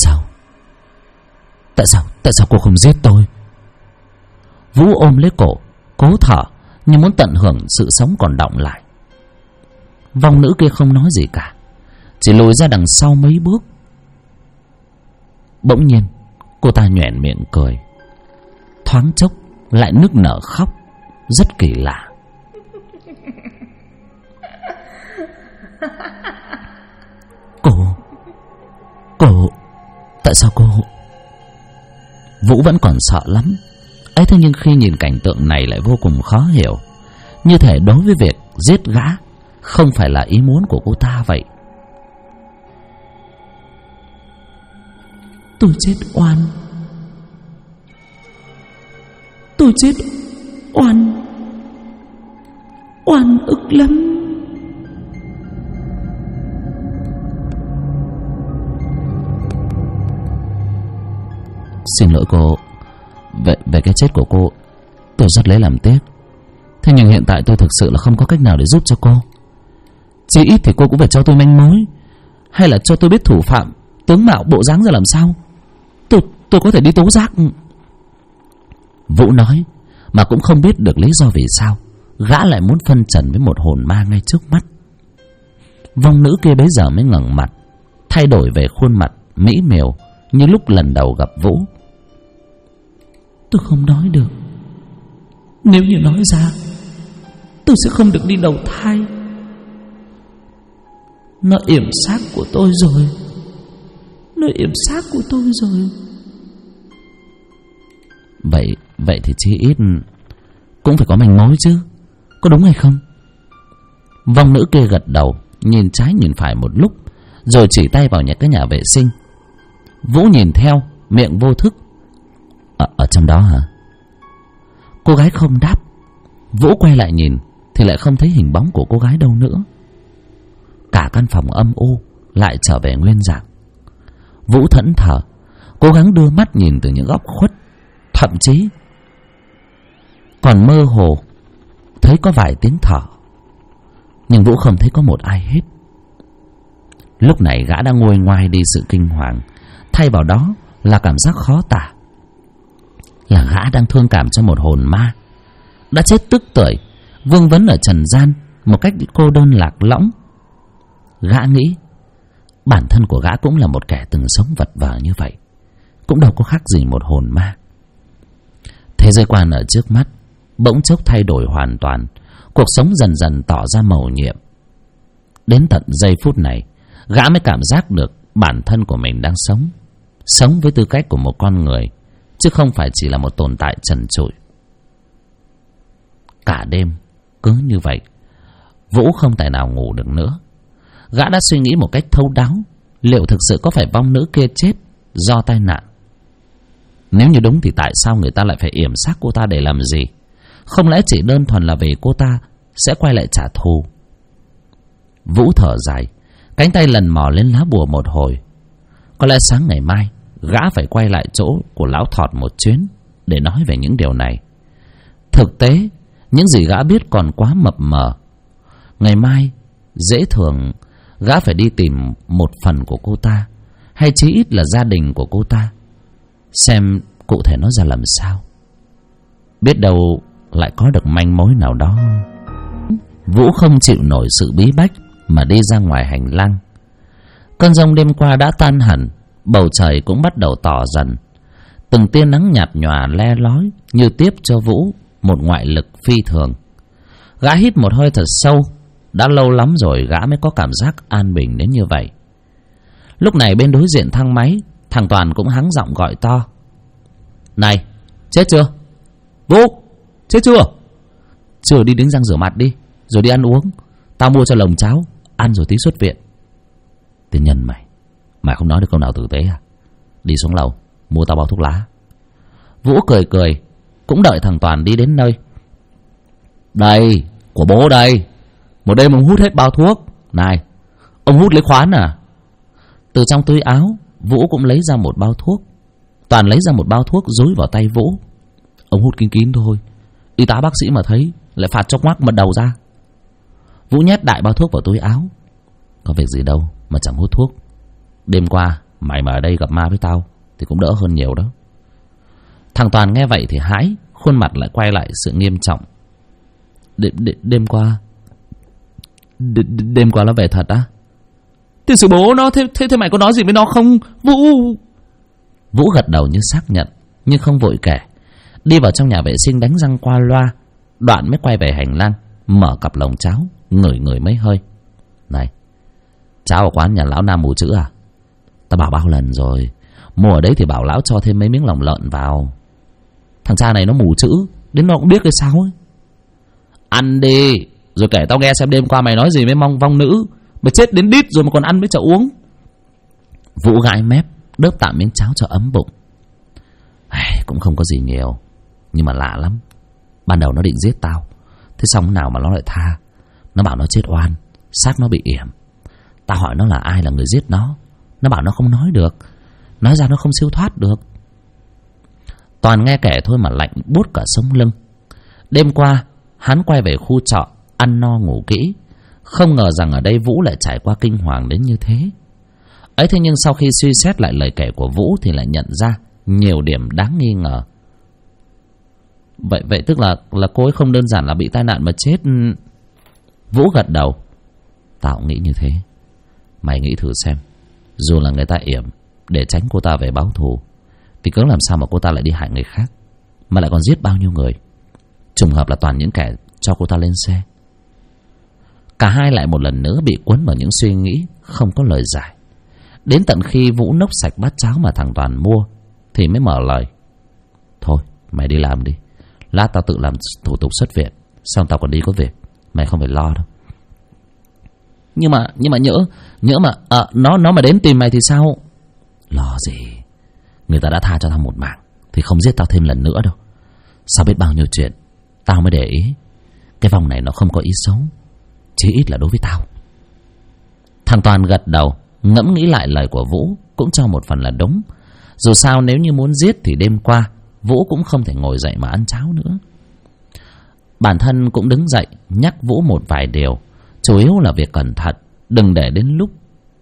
sao cô không giết tôi? Vũ ôm lấy cổ, cố thở như muốn tận hưởng sự sống còn đọng lại. Vong nữ kia không nói gì cả, chỉ lùi ra đằng sau mấy bước. Bỗng nhiên cô ta nhoẻn miệng cười, thoáng chốc lại nức nở khóc, rất kỳ lạ. Cô tại sao cô? Vũ vẫn còn sợ lắm ấy, thế nhưng khi nhìn cảnh tượng này lại vô cùng khó hiểu, như thể đối với việc giết gã không phải là ý muốn của cô ta vậy. Tôi chết oan. Tôi chết oan. Oan ức lắm. Xin lỗi cô. Về cái chết của cô, tôi rất lấy làm tiếc. Thế nhưng hiện tại tôi thực sự là không có cách nào để giúp cho cô. Chỉ ít thì cô cũng phải cho tôi manh mối, hay là cho tôi biết thủ phạm tướng mạo bộ dáng ra làm sao. Tôi có thể đi tố giác. Vũ nói mà cũng không biết được lý do vì sao gã lại muốn phân trần với một hồn ma ngay trước mắt. Vong nữ kia bấy giờ mới ngẩng mặt, thay đổi về khuôn mặt mỹ miều như lúc lần đầu gặp Vũ. Tôi không nói được. Nếu như nói ra, tôi sẽ không được đi đầu thai. Nó yểm xác của tôi rồi. Nó yểm xác của tôi rồi. Vậy thì chí ít cũng phải có manh mối chứ, có đúng hay không? Vong nữ kia gật đầu, nhìn trái nhìn phải một lúc, rồi chỉ tay vào cái nhà vệ sinh. Vũ nhìn theo, miệng vô thức. Ở trong đó hả? Cô gái không đáp. Vũ quay lại nhìn thì lại không thấy hình bóng của cô gái đâu nữa. Cả căn phòng âm u lại trở về nguyên dạng. Vũ thẫn thờ, cố gắng đưa mắt nhìn từ những góc khuất, thậm chí còn mơ hồ thấy có vài tiếng thở, nhưng Vũ không thấy có một ai hết. Lúc này gã đã nguôi ngoai đi sự kinh hoàng, thay vào đó là cảm giác khó tả. Là gã đang thương cảm cho một hồn ma đã chết tức tưởi, vương vấn ở trần gian một cách cô đơn lạc lõng. Gã nghĩ bản thân của gã cũng là một kẻ từng sống vật vờ như vậy, cũng đâu có khác gì một hồn ma. Thế giới quan ở trước mắt bỗng chốc thay đổi hoàn toàn, cuộc sống dần dần tỏ ra màu nhiệm. Đến tận giây phút này, gã mới cảm giác được bản thân của mình đang sống với tư cách của một con người, chứ không phải chỉ là một tồn tại trần trụi. Cả đêm cứ như vậy, Vũ không tài nào ngủ được nữa. Gã đã suy nghĩ một cách thấu đáo, liệu thực sự có phải vong nữ kia chết do tai nạn. Nếu như đúng thì tại sao người ta lại phải yểm xác cô ta để làm gì? Không lẽ chỉ đơn thuần là vì cô ta sẽ quay lại trả thù? Vũ thở dài, cánh tay lần mò lên lá bùa một hồi. Có lẽ sáng ngày mai gã phải quay lại chỗ của lão thọt một chuyến để nói về những điều này. Thực tế những gì gã biết còn quá mập mờ. Ngày mai dễ thường gã phải đi tìm một phần của cô ta, hay chí ít là gia đình của cô ta, xem cụ thể nó ra làm sao. Biết đâu lại có được manh mối nào đó. Vũ không chịu nổi sự bí bách mà đi ra ngoài hành lang. Cơn giông đêm qua đã tan hẳn, bầu trời cũng bắt đầu tỏ dần. Từng tia nắng nhạt nhòa le lói như tiếp cho Vũ một ngoại lực phi thường. Gã hít một hơi thật sâu. Đã lâu lắm rồi gã mới có cảm giác an bình đến như vậy. Lúc này bên đối diện thang máy, thằng Toàn cũng hắng giọng gọi to: "Này, chết chưa? Vũ, chết chưa? Chưa đi đánh răng rửa mặt đi, rồi đi ăn uống. Tao mua cho lồng cháo, ăn rồi tí xuất viện." Tên nhân mày không nói được câu nào tử tế à? Đi xuống lầu, mua tao bao thuốc lá. Vũ cười cười, cũng đợi thằng Toàn đi đến nơi. "Đây, của bố đây. Một đêm ông hút hết bao thuốc. Này, ông hút lấy khoán à?" Từ trong túi áo, Vũ cũng lấy ra một bao thuốc. Toàn lấy ra một bao thuốc dúi vào tay Vũ. "Ông hút kín kín thôi, y tá bác sĩ mà thấy lại phạt cho ngoác mật đầu ra." Vũ nhét đại bao thuốc vào túi áo. "Có việc gì đâu mà chẳng hút thuốc. Đêm qua mày mà ở đây gặp ma với tao thì cũng đỡ hơn nhiều đó." Thằng Toàn nghe vậy thì hãi, khuôn mặt lại quay lại sự nghiêm trọng. Đêm qua nó về thật á?" "Thì sự bố nó, thế mày có nói gì với nó không, Vũ?" Vũ gật đầu như xác nhận, nhưng không vội kể. Đi vào trong nhà vệ sinh đánh răng qua loa, đoạn mới quay về hành lang, mở cặp lồng cháo, ngửi mấy hơi. "Này, cháo ở quán nhà lão Nam mù chữ à? Tao bảo bao lần rồi, mua ở đấy thì bảo lão cho thêm mấy miếng lòng lợn vào. Thằng cha này nó mù chữ, đến nó cũng biết cái sao ấy. Ăn đi, rồi kể tao nghe xem đêm qua mày nói gì với mong vong nữ. Mày chết đến đít rồi mà còn ăn với chợ uống." Vũ gãi mép, đớp tạm miếng cháo cho ấm bụng. "Cũng không có gì nhiều, nhưng mà lạ lắm. Ban đầu nó định giết tao, thế xong nào mà nó lại tha. Nó bảo nó chết oan, xác nó bị yểm. Tao hỏi nó là ai là người giết nó. Nó bảo nó không nói được, nói ra nó không siêu thoát được." Toàn nghe kể thôi mà lạnh buốt cả sống lưng. Đêm qua hắn quay về khu trọ, ăn no ngủ kỹ. Không ngờ rằng ở đây Vũ lại trải qua kinh hoàng đến như thế. Ấy thế nhưng sau khi suy xét lại lời kể của Vũ thì lại nhận ra nhiều điểm đáng nghi ngờ. Vậy tức là cô ấy không đơn giản là bị tai nạn mà chết. Vũ gật đầu. "Tao cũng nghĩ như thế. Mày nghĩ thử xem, dù là người ta yểm để tránh cô ta về báo thù, thì cớ làm sao mà cô ta lại đi hại người khác, mà lại còn giết bao nhiêu người? Trùng hợp là toàn những kẻ cho cô ta lên xe." Cả hai lại một lần nữa bị cuốn vào những suy nghĩ không có lời giải. Đến tận khi Vũ nốc sạch bát cháo mà thằng Toàn mua thì mới mở lời. "Thôi mày đi làm đi, lát tao tự làm thủ tục xuất viện, xong tao còn đi có việc, mày không phải lo đâu." Nhưng mà nhỡ mà nó mà đến tìm mày thì sao?" "Lo gì, người ta đã tha cho tao một mạng thì không giết tao thêm lần nữa đâu. Sao biết bao nhiêu chuyện tao mới để ý. Cái vòng này nó không có ý xấu, chí ít là đối với tao." Thằng Toàn gật đầu, ngẫm nghĩ lại lời của Vũ cũng cho một phần là đúng. Dù sao nếu như muốn giết thì đêm qua Vũ cũng không thể ngồi dậy mà ăn cháo nữa. Bản thân cũng đứng dậy nhắc Vũ một vài điều, chủ yếu là việc cẩn thận, đừng để đến lúc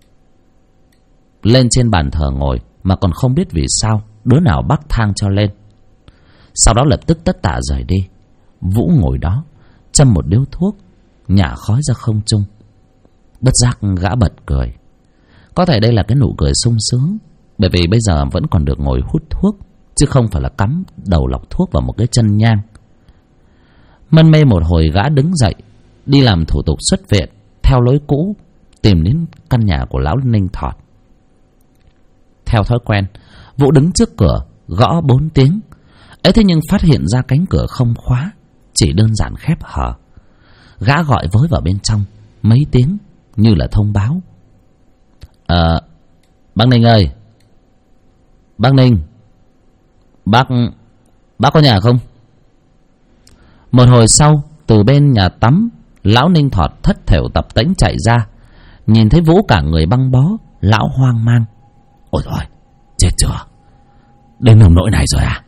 lên trên bàn thờ ngồi mà còn không biết vì sao đứa nào bắc thang cho lên. Sau đó lập tức tất tả rời đi. Vũ ngồi đó châm một điếu thuốc, nhả khói ra không trung. Bất giác gã bật cười. Có thể đây là cái nụ cười sung sướng, bởi vì bây giờ vẫn còn được ngồi hút thuốc, chứ không phải là cắm đầu lọc thuốc vào một cái chân nhang. Mân mê một hồi, gã đứng dậy đi làm thủ tục xuất viện theo lối cũ, tìm đến căn nhà của lão Ninh Thọt. Theo thói quen, Vũ đứng trước cửa gõ 4 tiếng. Ấy thế nhưng phát hiện ra cánh cửa không khóa, chỉ đơn giản khép hở. Gã gọi với vào bên trong mấy tiếng như là thông báo. Bác Ninh ơi, bác Ninh, Bác có nhà không? Một hồi sau, từ bên nhà tắm, lão Ninh Thọt thất thểu tập tễnh chạy ra. Nhìn thấy Vũ cả người băng bó, lão hoang mang. Ôi rồi, chết chưa? Đến nông nỗi này rồi à?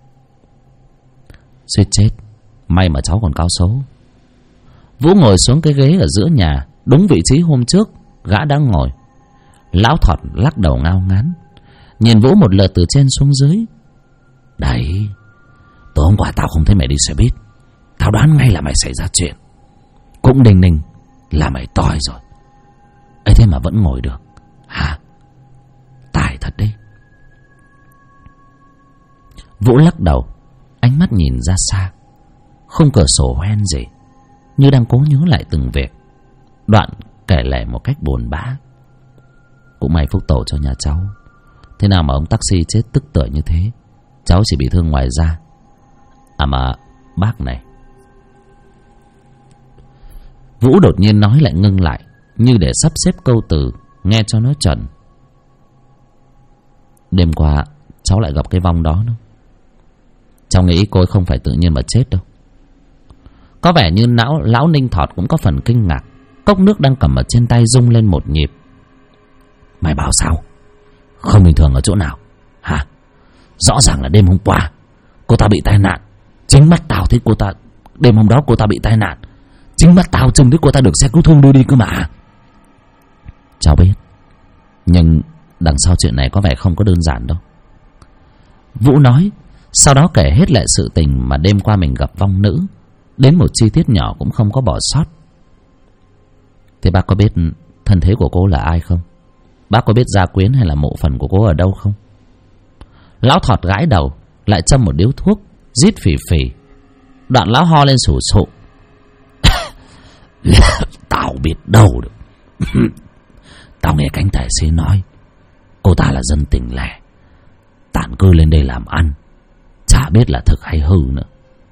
Suýt chết, may mà cháu còn cao số. Vũ ngồi xuống cái ghế ở giữa nhà, đúng vị trí hôm trước gã đang ngồi. Lão Thọt lắc đầu ngao ngán, nhìn Vũ một lượt từ trên xuống dưới. Đấy, tối hôm qua tao không thấy mày đi xe buýt, tao đoán ngay là mày xảy ra chuyện. Cũng đinh ninh là mày toi rồi. Ấy thế mà vẫn ngồi được hả? Tài thật đấy. Vũ lắc đầu, ánh mắt nhìn ra xa. Không cửa sổ hoen gì, như đang cố nhớ lại từng việc. Đoạn kể lể một cách buồn bã. Cũng may phúc tổ cho nhà cháu. Thế nào mà ông taxi chết tức tưởi như thế? Cháu chỉ bị thương ngoài da. À mà bác này. Vũ đột nhiên nói lại ngưng lại, như để sắp xếp câu từ nghe cho nó chuẩn. Đêm qua cháu lại gặp cái vong đó nữa. Cháu nghĩ cô ấy không phải tự nhiên mà chết đâu. Có vẻ như lão Ninh Thọt cũng có phần kinh ngạc. Cốc nước đang cầm ở trên tay rung lên một nhịp. Mày bảo sao? Không bình thường ở chỗ nào hả? Rõ ràng là đêm hôm qua cô ta bị tai nạn. Chính mắt tao thấy cô ta. Đêm hôm đó cô ta bị tai nạn. Chính mắt tao trông thấy cô ta được xe cứu thương đưa đi cơ mà. Cháu biết, nhưng đằng sau chuyện này có vẻ không có đơn giản đâu. Vũ nói, sau đó kể hết lại sự tình mà đêm qua mình gặp vong nữ, đến một chi tiết nhỏ cũng không có bỏ sót. Thế bác có biết thân thế của cô là ai không? Bác có biết gia quyến hay là mộ phần của cô ở đâu không? Lão Thọt gãi đầu, lại châm một điếu thuốc, rít phì phì. Đoạn lão ho lên sù sụ. Tao biết đâu được. Tao nghe cánh tài xế nói cô ta là dân tỉnh lẻ, tản cư lên đây làm ăn, chả biết là thực hay hư nữa.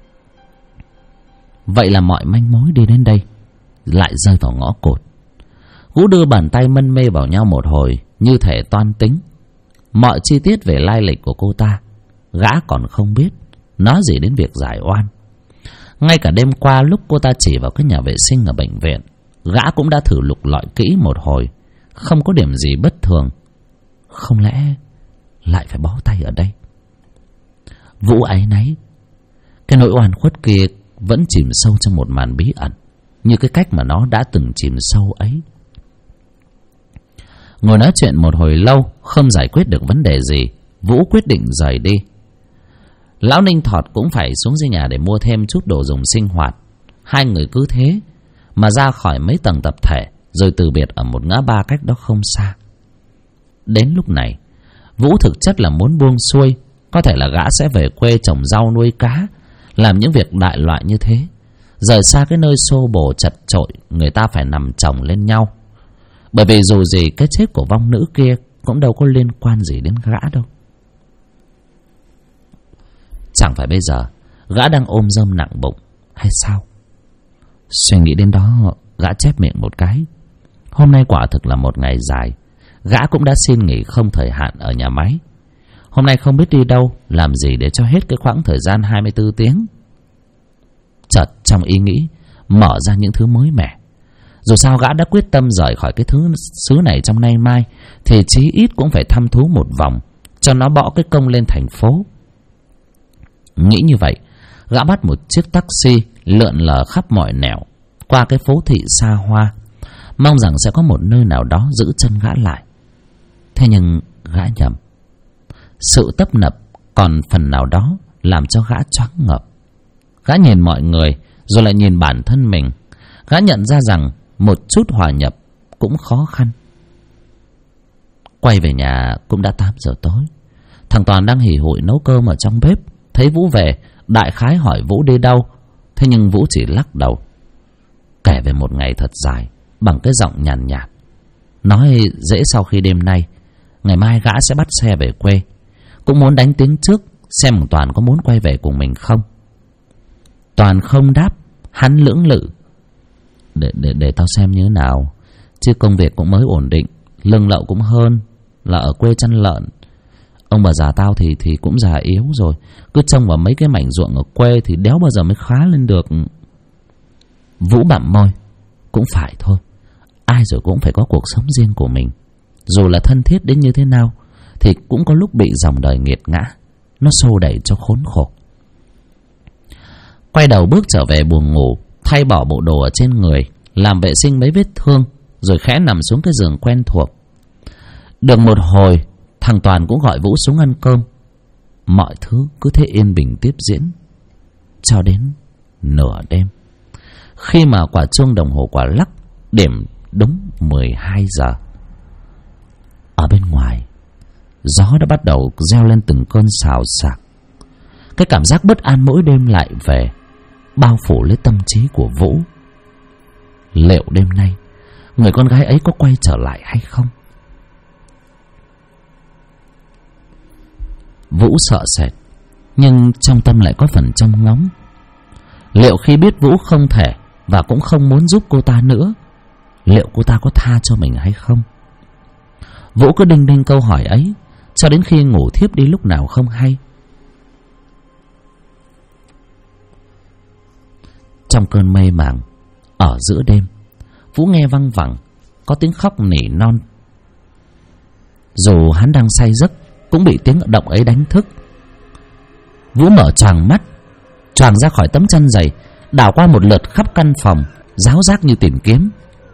Vậy là mọi manh mối đi đến đây lại rơi vào ngõ cụt. Vũ đưa bàn tay mân mê vào nhau một hồi, như thể toan tính mọi chi tiết về lai lịch của cô ta. Gã còn không biết nói gì đến việc giải oan. Ngay cả đêm qua lúc cô ta chỉ vào cái nhà vệ sinh ở bệnh viện, gã cũng đã thử lục lọi kỹ một hồi, không có điểm gì bất thường. Không lẽ lại phải bó tay ở đây? Vũ áy náy. Cái nỗi oan khuất kia vẫn chìm sâu trong một màn bí ẩn, như cái cách mà nó đã từng chìm sâu ấy. Ngồi nói chuyện một hồi lâu, không giải quyết được vấn đề gì, Vũ quyết định rời đi. Lão Ninh Thọt cũng phải xuống dưới nhà để mua thêm chút đồ dùng sinh hoạt. Hai người cứ thế mà ra khỏi mấy tầng tập thể, rồi từ biệt ở một ngã ba cách đó không xa. Đến lúc này, Vũ thực chất là muốn buông xuôi. Có thể là gã sẽ về quê trồng rau nuôi cá, làm những việc đại loại như thế, rời xa cái nơi xô bồ chật chội người ta phải nằm chồng lên nhau. Bởi vì dù gì cái chết của vong nữ kia cũng đâu có liên quan gì đến gã đâu. Chẳng phải bây giờ gã đang ôm rơm nặng bụng hay sao? Suy nghĩ đến đó, gã chép miệng một cái. Hôm nay quả thực là một ngày dài. Gã cũng đã xin nghỉ không thời hạn ở nhà máy. Hôm nay không biết đi đâu, làm gì để cho hết cái khoảng thời gian 24 tiếng. Chợt trong ý nghĩ mở ra những thứ mới mẻ. Dù sao gã đã quyết tâm rời khỏi cái thứ xứ này trong nay mai, thì chí ít cũng phải thăm thú một vòng, cho nó bỏ cái công lên thành phố. Nghĩ như vậy, gã bắt một chiếc taxi lượn lờ khắp mọi nẻo qua cái phố thị xa hoa, mong rằng sẽ có một nơi nào đó giữ chân gã lại. Thế nhưng gã nhầm. Sự tấp nập còn phần nào đó làm cho gã choáng ngợp. Gã nhìn mọi người rồi lại nhìn bản thân mình. Gã nhận ra rằng một chút hòa nhập cũng khó khăn. Quay về nhà cũng đã 8 giờ tối. Thằng Toàn đang hì hụi nấu cơm ở trong bếp, thấy Vũ về, đại khái hỏi Vũ đi đâu. Thế nhưng Vũ chỉ lắc đầu, kể về một ngày thật dài bằng cái giọng nhàn nhạt. Nói dễ sau khi đêm nay, ngày mai gã sẽ bắt xe về quê. Cũng muốn đánh tiếng trước xem Toàn có muốn quay về cùng mình không. Toàn không đáp, hắn lưỡng lự. Để tao xem như thế nào. Chứ công việc cũng mới ổn định, lương lậu cũng hơn là ở quê chăn lợn. Ông bà già tao thì cũng già yếu rồi, cứ trông vào mấy cái mảnh ruộng ở quê thì đéo bao giờ mới khá lên được. Vũ bặm môi. Cũng phải thôi, ai rồi cũng phải có cuộc sống riêng của mình. Dù là thân thiết đến như thế nào thì cũng có lúc bị dòng đời nghiệt ngã, nó xô đẩy cho khốn khổ. Quay đầu bước trở về buồng ngủ, thay bỏ bộ đồ ở trên người, làm vệ sinh mấy vết thương, rồi khẽ nằm xuống cái giường quen thuộc. Được một hồi, thằng Toàn cũng gọi Vũ xuống ăn cơm. Mọi thứ cứ thế yên bình tiếp diễn cho đến nửa đêm, khi mà quả chuông đồng hồ quả lắc điểm đúng 12 giờ. Ở bên ngoài, gió đã bắt đầu reo lên từng cơn xào xạc. Cái cảm giác bất an mỗi đêm lại về, bao phủ lấy tâm trí của Vũ. Liệu đêm nay người con gái ấy có quay trở lại hay không? Vũ sợ sệt, nhưng trong tâm lại có phần trông ngóng. Liệu khi biết Vũ không thể và cũng không muốn giúp cô ta nữa, liệu cô ta có tha cho mình hay không? Vũ cứ đinh đinh câu hỏi ấy cho đến khi ngủ thiếp đi lúc nào không hay. Trong cơn mê màng, ở giữa đêm, Vũ nghe văng vẳng có tiếng khóc nỉ non. Dù hắn đang say giấc cũng bị tiếng động ấy đánh thức. Vũ mở choàng mắt, choàng ra khỏi tấm chăn dày, đảo qua một lượt khắp căn phòng, ráo rác như tìm kiếm.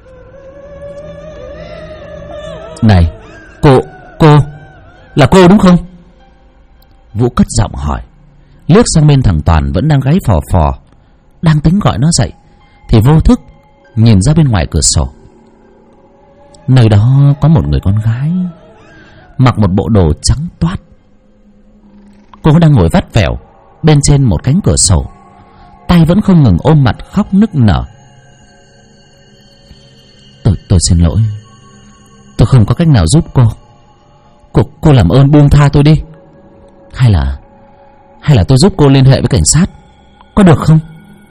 Này, cô, là cô đúng không? Vũ cất giọng hỏi, liếc sang bên thằng Toàn vẫn đang gáy phò phò, đang tính gọi nó dậy thì vô thức nhìn ra bên ngoài cửa sổ. Nơi đó có một người con gái mặc một bộ đồ trắng toát. Cô đang ngồi vắt vẻo bên trên một cánh cửa sổ, tay vẫn không ngừng ôm mặt khóc nức nở. Tôi xin lỗi, tôi không có cách nào giúp cô. Cô làm ơn buông tha tôi đi. Hay là tôi giúp cô liên hệ với cảnh sát, có được không?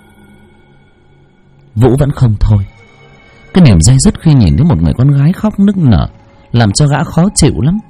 Vũ vẫn không thôi. Cái niềm day dứt khi nhìn thấy một người con gái khóc nức nở làm cho gã khó chịu lắm.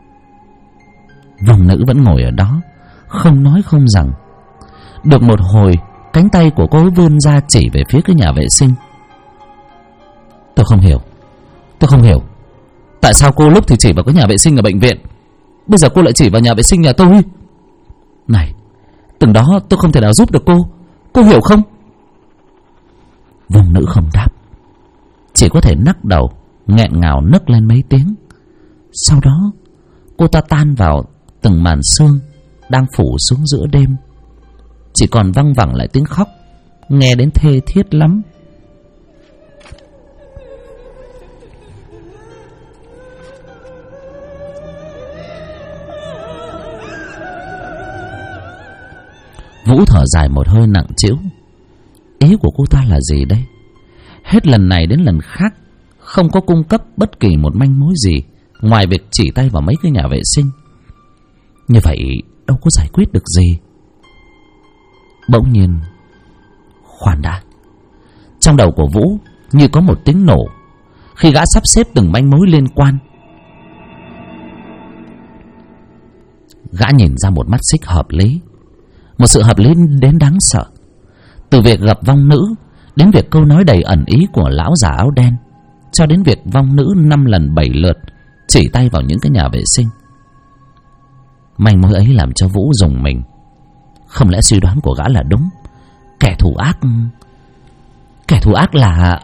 Vòng nữ vẫn ngồi ở đó, không nói không rằng. Được một hồi, cánh tay của cô ấy vươn ra chỉ về phía cái nhà vệ sinh. Tôi không hiểu tại sao cô lúc thì chỉ vào cái nhà vệ sinh ở bệnh viện, bây giờ cô lại chỉ vào nhà vệ sinh nhà tôi. Này, từng đó tôi không thể nào giúp được cô hiểu không? Vòng nữ không đáp, chỉ có thể nắc đầu nghẹn ngào nức lên mấy tiếng. Sau đó cô ta tan vào từng màn sương đang phủ xuống giữa đêm, chỉ còn văng vẳng lại tiếng khóc nghe đến thê thiết lắm. Vũ thở dài một hơi nặng trĩu. Ý của cô ta là gì đây? Hết lần này đến lần khác không có cung cấp bất kỳ một manh mối gì ngoài việc chỉ tay vào mấy cái nhà vệ sinh. Như vậy đâu có giải quyết được gì. Bỗng nhiên, khoan đã, trong đầu của Vũ như có một tiếng nổ khi gã sắp xếp từng manh mối liên quan. Gã nhìn ra một mắt xích hợp lý, một sự hợp lý đến đáng sợ. Từ việc gặp vong nữ, đến việc câu nói đầy ẩn ý của lão già áo đen, cho đến việc vong nữ 5 lần 7 lượt chỉ tay vào những cái nhà vệ sinh. Manh mối ấy làm cho Vũ rùng mình. Không lẽ suy đoán của gã là đúng? Kẻ thù ác là...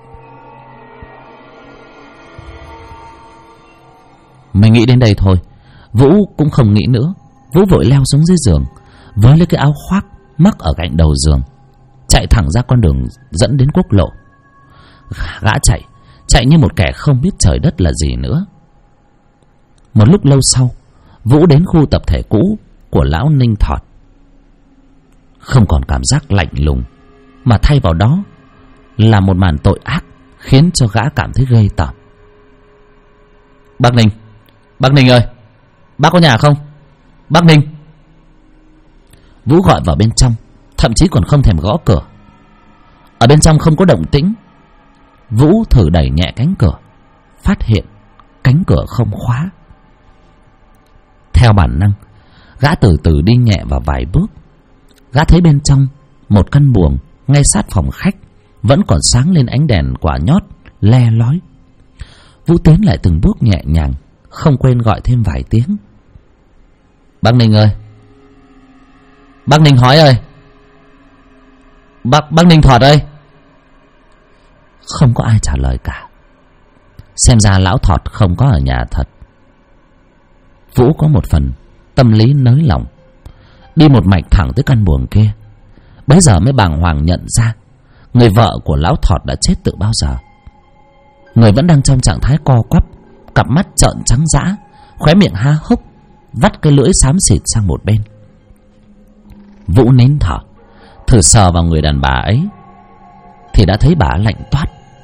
Mình nghĩ đến đây thôi, Vũ cũng không nghĩ nữa. Vũ vội leo xuống dưới giường, với lấy cái áo khoác mắc ở cạnh đầu giường, chạy thẳng ra con đường dẫn đến quốc lộ. Gã chạy như một kẻ không biết trời đất là gì nữa. Một lúc lâu sau, Vũ đến khu tập thể cũ của lão Ninh Thọt. Không còn cảm giác lạnh lùng, mà thay vào đó là một màn tội ác khiến cho gã cảm thấy ghê tởm. Bác Ninh ơi, bác có nhà không? Bác Ninh. Vũ gọi vào bên trong, thậm chí còn không thèm gõ cửa. Ở bên trong không có động tĩnh. Vũ thử đẩy nhẹ cánh cửa, phát hiện cánh cửa không khóa. Theo bản năng, gã từ từ đi nhẹ vào vài bước. Gã thấy bên trong một căn buồng ngay sát phòng khách vẫn còn sáng lên ánh đèn quả nhót le lói. Vũ tiến lại từng bước nhẹ nhàng, không quên gọi thêm vài tiếng. Bác Ninh ơi, bác Ninh Hói ơi, bác Ninh Thoạt ơi. Không có ai trả lời cả. Xem ra lão Thọt không có ở nhà thật. Vũ có một phần tâm lý nới lỏng, đi một mạch thẳng tới căn buồng kia. Bấy giờ mới bàng hoàng nhận ra người vợ của lão Thọt đã chết từ bao giờ. Người vẫn đang trong trạng thái co quắp, cặp mắt trợn trắng dã, khóe miệng há hốc, vắt cái lưỡi xám xịt sang một bên. Vũ nín thở, thử sờ vào người đàn bà ấy thì đã thấy bà lạnh toát.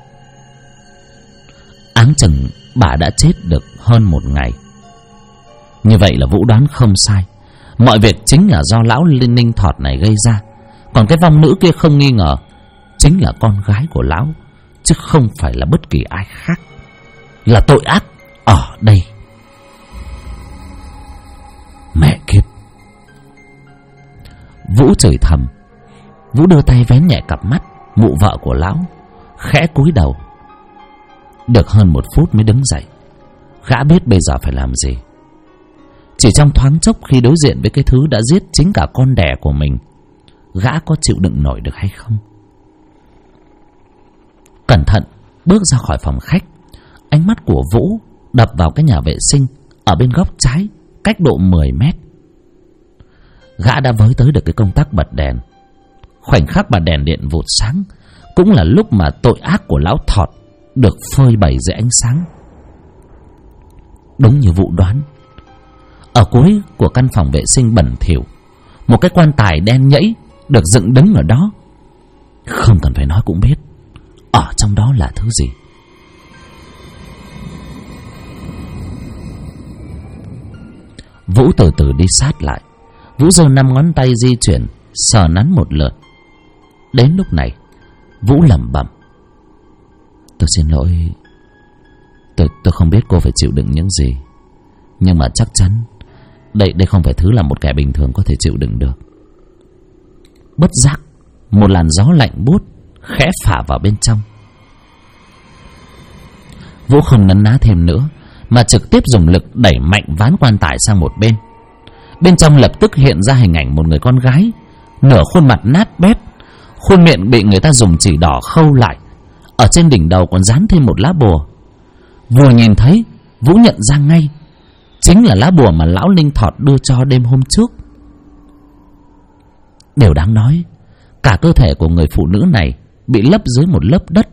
Áng chừng bà đã chết được hơn một ngày. Như vậy là Vũ đoán không sai, mọi việc chính là do lão Ninh Thọt này gây ra. Còn cái vong nữ kia không nghi ngờ chính là con gái của lão, chứ không phải là bất kỳ ai khác. Là tội ác ở đây. Mẹ kiếp! Vũ chửi thầm. Vũ đưa tay vén nhẹ cặp mắt mụ vợ của lão, khẽ cúi đầu. Được hơn một phút mới đứng dậy. Gã biết bây giờ phải làm gì. Chỉ trong thoáng chốc khi đối diện với cái thứ đã giết chính cả con đẻ của mình, gã có chịu đựng nổi được hay không? Cẩn thận bước ra khỏi phòng khách, ánh mắt của Vũ đập vào cái nhà vệ sinh ở bên góc trái, cách độ 10 mét. Gã đã với tới được cái công tắc bật đèn. Khoảnh khắc bà đèn điện vụt sáng cũng là lúc mà tội ác của lão Thọt được phơi bày dưới ánh sáng. Đúng như Vũ đoán, ở cuối của căn phòng vệ sinh bẩn thỉu, một cái quan tài đen nhẫy được dựng đứng ở đó. Không cần phải nói cũng biết ở trong đó là thứ gì. Vũ từ từ đi sát lại. Vũ giơ 5 ngón tay di chuyển, sờ nắn một lượt. Đến lúc này, Vũ lẩm bẩm: Tôi xin lỗi. Tôi không biết cô phải chịu đựng những gì, nhưng mà chắc chắn đây không phải thứ là một kẻ bình thường có thể chịu đựng được. Bất giác, một làn gió lạnh buốt khẽ phả vào bên trong. Vũ không nấn ná thêm nữa, mà trực tiếp dùng lực đẩy mạnh ván quan tài sang một bên. Bên trong lập tức hiện ra hình ảnh một người con gái, nửa khuôn mặt nát bét, khuôn miệng bị người ta dùng chỉ đỏ khâu lại. Ở trên đỉnh đầu còn dán thêm một lá bùa. Vừa nhìn thấy, Vũ nhận ra ngay, chính là lá bùa mà lão Ninh Thọt đưa cho đêm hôm trước. Điều đáng nói, cả cơ thể của người phụ nữ này bị lấp dưới một lớp đất.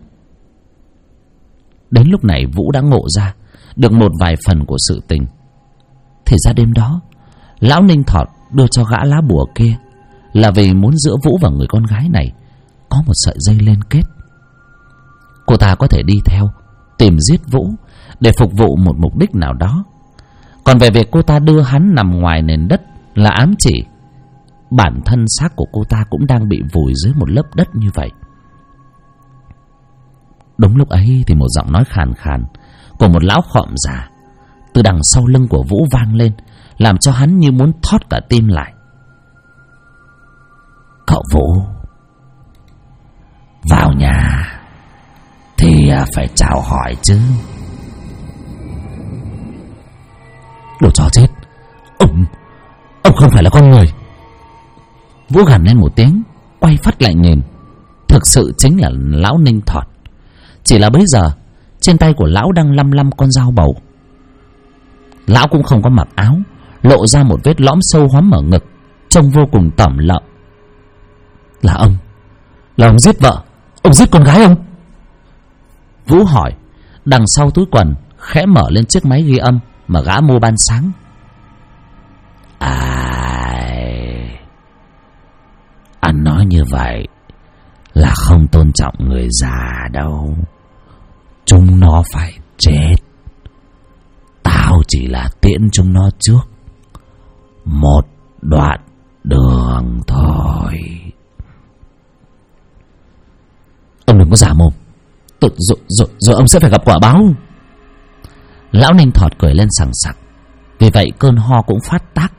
Đến lúc này Vũ đã ngộ ra được một vài phần của sự tình. Thì ra đêm đó, lão Ninh Thọt đưa cho gã lá bùa kia là vì muốn giữa Vũ và người con gái này có một sợi dây liên kết. Cô ta có thể đi theo tìm giết Vũ để phục vụ một mục đích nào đó. Còn về việc cô ta đưa hắn nằm ngoài nền đất là ám chỉ bản thân xác của cô ta cũng đang bị vùi dưới một lớp đất như vậy. Đúng lúc ấy thì một giọng nói khàn khàn của một lão khọm già từ đằng sau lưng của Vũ vang lên, làm cho hắn như muốn thót cả tim lại. Cậu Vũ, vào nhà thì phải chào hỏi chứ. Đồ chó chết, ông không phải là con người. Vũ gằn lên một tiếng, quay phắt lại nhìn. Thực sự chính là lão Ninh Thọt. Chỉ là bây giờ trên tay của lão đang lăm con dao bầu. Lão cũng không có mặc áo, lộ ra một vết lõm sâu hoắm ở ngực, trông vô cùng tởm lợm. Là ông giết vợ, ông giết con gái ông? Vũ hỏi, đằng sau túi quần khẽ mở lên chiếc máy ghi âm mà gã mua ban sáng. Anh nói như vậy là không tôn trọng người già đâu. Chúng nó phải chết. Tao chỉ là tiễn chúng nó trước một đoạn đường thôi. Ông đừng có giả mồm, rồi ông sẽ phải gặp quả báo. Lão Ninh Thọt cười lên sằng sặc. Vì vậy cơn ho cũng phát tác.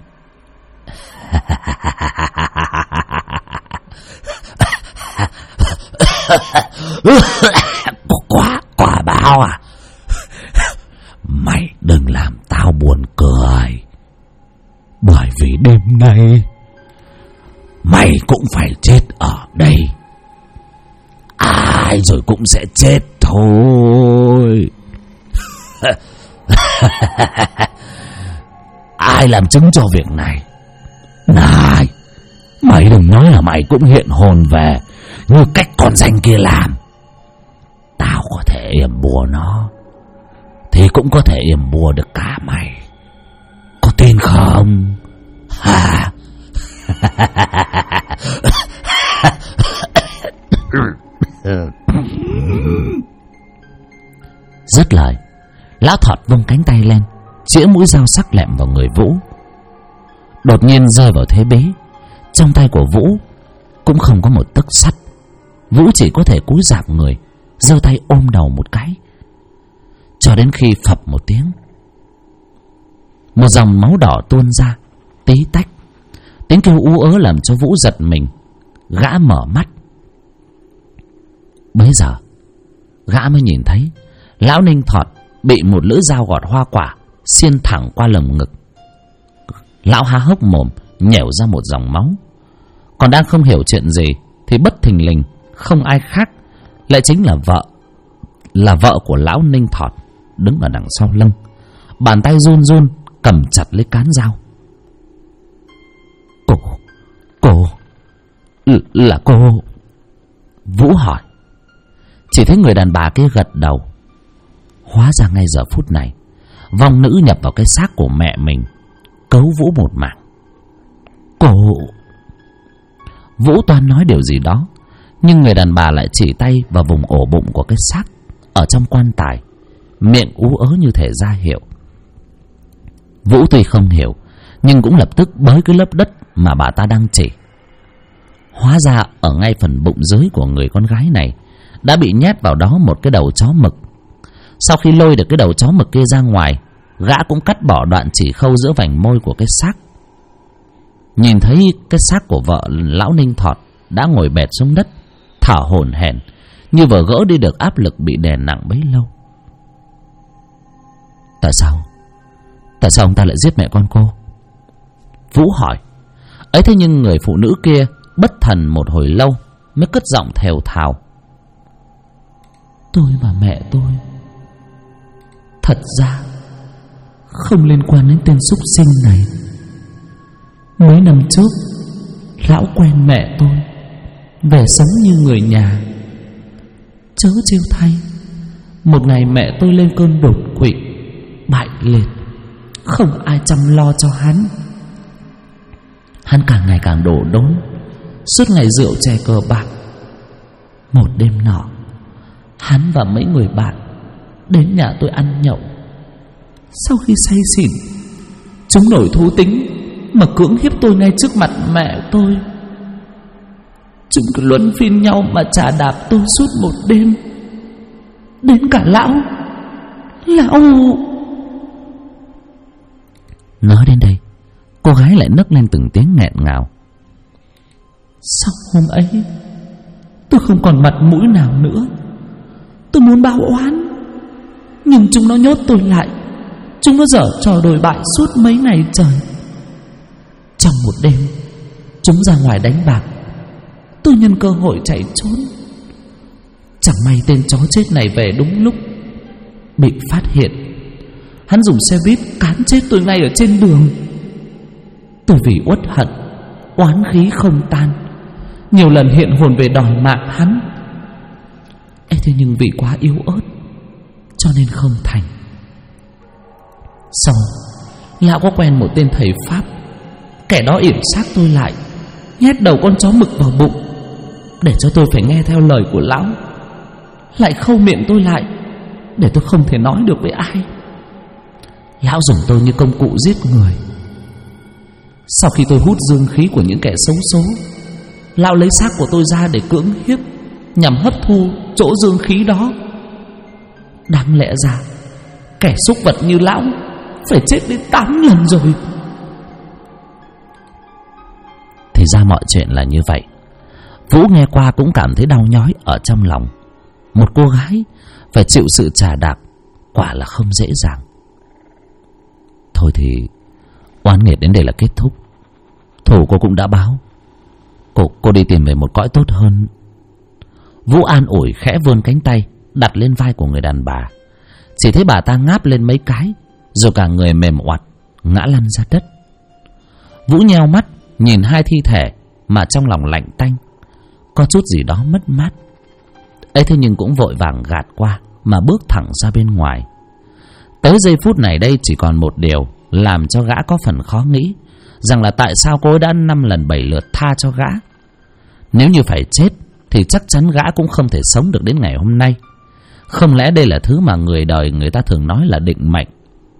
Quả báo à, mày đừng làm tao buồn cười. Bởi vì đêm nay mày cũng phải chết ở đây. Ai rồi cũng sẽ chết thôi. Ai làm chứng cho việc này? Này, mày đừng nói là mày cũng hiện hồn về như cách con danh kia làm. Tao có thể yểm bùa nó thì cũng có thể yểm bùa được cả mày. Có tin không? Hả? Dứt lời, lão Thọt vung cánh tay lên, chĩa mũi dao sắc lẹm vào người Vũ. Đột nhiên rơi vào thế bế. Trong tay của Vũ cũng không có một tấc sắt. Vũ chỉ có thể cúi rạp người, giơ tay ôm đầu một cái, cho đến khi phập một tiếng, một dòng máu đỏ tuôn ra tí tách. Tiếng kêu ú ớ làm cho Vũ giật mình. Gã mở mắt. Bấy giờ gã mới nhìn thấy lão Ninh Thọt bị một lưỡi dao gọt hoa quả xiên thẳng qua lồng ngực. Lão há hốc mồm nhẻo ra một dòng máu. Còn đang không hiểu chuyện gì thì bất thình lình không ai khác lại chính là vợ của lão Ninh Thọt đứng ở đằng sau lưng, bàn tay run run cầm chặt lấy cán dao. Cô là cô? Vũ hỏi. Chỉ thấy người đàn bà kia gật đầu. Hóa ra ngay giờ phút này vong nữ nhập vào cái xác của mẹ mình, cứu Vũ một mạng. Cô... Vũ toan nói điều gì đó, nhưng người đàn bà lại chỉ tay vào vùng ổ bụng của cái xác ở trong quan tài, miệng ú ớ như thể ra hiệu. Vũ tuy không hiểu, nhưng cũng lập tức bới cái lớp đất mà bà ta đang chỉ. Hóa ra ở ngay phần bụng dưới của người con gái này đã bị nhét vào đó một cái đầu chó mực. Sau khi lôi được cái đầu chó mực kia ra ngoài, gã cũng cắt bỏ đoạn chỉ khâu giữa vành môi của cái xác. Nhìn thấy cái xác của vợ lão Ninh Thọt đã ngồi bệt xuống đất, thở hổn hển như vừa gỡ đi được áp lực bị đè nặng bấy lâu. Tại sao ông ta lại giết mẹ con cô? Vũ hỏi. Ấy thế nhưng người phụ nữ kia bất thần một hồi lâu mới cất giọng thều thào. Tôi và mẹ tôi thật ra không liên quan đến tên súc sinh này. Mấy năm trước lão quen mẹ tôi, về sống như người nhà. Chớ trêu thay, một ngày mẹ tôi lên cơn đột quỵ, bại liệt, không ai chăm lo cho hắn. Hắn càng ngày càng đổ đốn, suốt ngày rượu chè cờ bạc. Một đêm nọ, hắn và mấy người bạn đến nhà tôi ăn nhậu. Sau khi say xỉn, chúng nổi thú tính mà cưỡng hiếp tôi ngay trước mặt mẹ tôi. Chúng cứ luân phiên nhau mà chà đạp tôi suốt một đêm. Đến cả lão. Nói đến đây, cô gái lại nấc lên từng tiếng nghẹn ngào. Sau hôm ấy, tôi không còn mặt mũi nào nữa. Tôi muốn báo oán, nhưng chúng nó nhốt tôi lại. Chúng nó dở trò đồi bại suốt mấy ngày trời. Trong một đêm, chúng ra ngoài đánh bạc. Tôi nhân cơ hội chạy trốn. Chẳng may tên chó chết này về đúng lúc, bị phát hiện. Hắn dùng xe buýt cán chết tôi ngay ở trên đường. Tôi vì uất hận, oán khí không tan, nhiều lần hiện hồn về đòi mạng hắn. Thế nhưng vì quá yếu ớt cho nên không thành. Sau, lão có quen một tên thầy Pháp. Kẻ đó yểm xác tôi lại, nhét đầu con chó mực vào bụng, để cho tôi phải nghe theo lời của lão. Lại khâu miệng tôi lại, để tôi không thể nói được với ai. Lão dùng tôi như công cụ giết người. Sau khi tôi hút dương khí của những kẻ xấu số, lão lấy xác của tôi ra để cưỡng hiếp, nhằm hấp thu chỗ dương khí đó. Đáng lẽ ra kẻ xúc vật như lão phải chết đến 8 lần rồi. Thì ra mọi chuyện là như vậy. Vũ nghe qua cũng cảm thấy đau nhói ở trong lòng. Một cô gái phải chịu sự trà đạp quả là không dễ dàng. Thôi thì oán nghiệt đến đây là kết thúc. Thủ cô cũng đã báo. Cô đi tìm về một cõi tốt hơn. Vũ an ủi khẽ vươn cánh tay đặt lên vai của người đàn bà. Chỉ thấy bà ta ngáp lên mấy cái, rồi cả người mềm oặt ngã lăn ra đất. Vũ nheo mắt nhìn hai thi thể mà trong lòng lạnh tanh, có chút gì đó mất mát. ấy thế nhưng cũng vội vàng gạt qua mà bước thẳng ra bên ngoài. Tới giây phút này đây chỉ còn một điều làm cho gã có phần khó nghĩ, rằng là tại sao cô ấy đã 5 lần 7 lượt tha cho gã. Nếu như phải chết thì chắc chắn gã cũng không thể sống được đến ngày hôm nay. Không lẽ đây là thứ mà người đời người ta thường nói là định mệnh.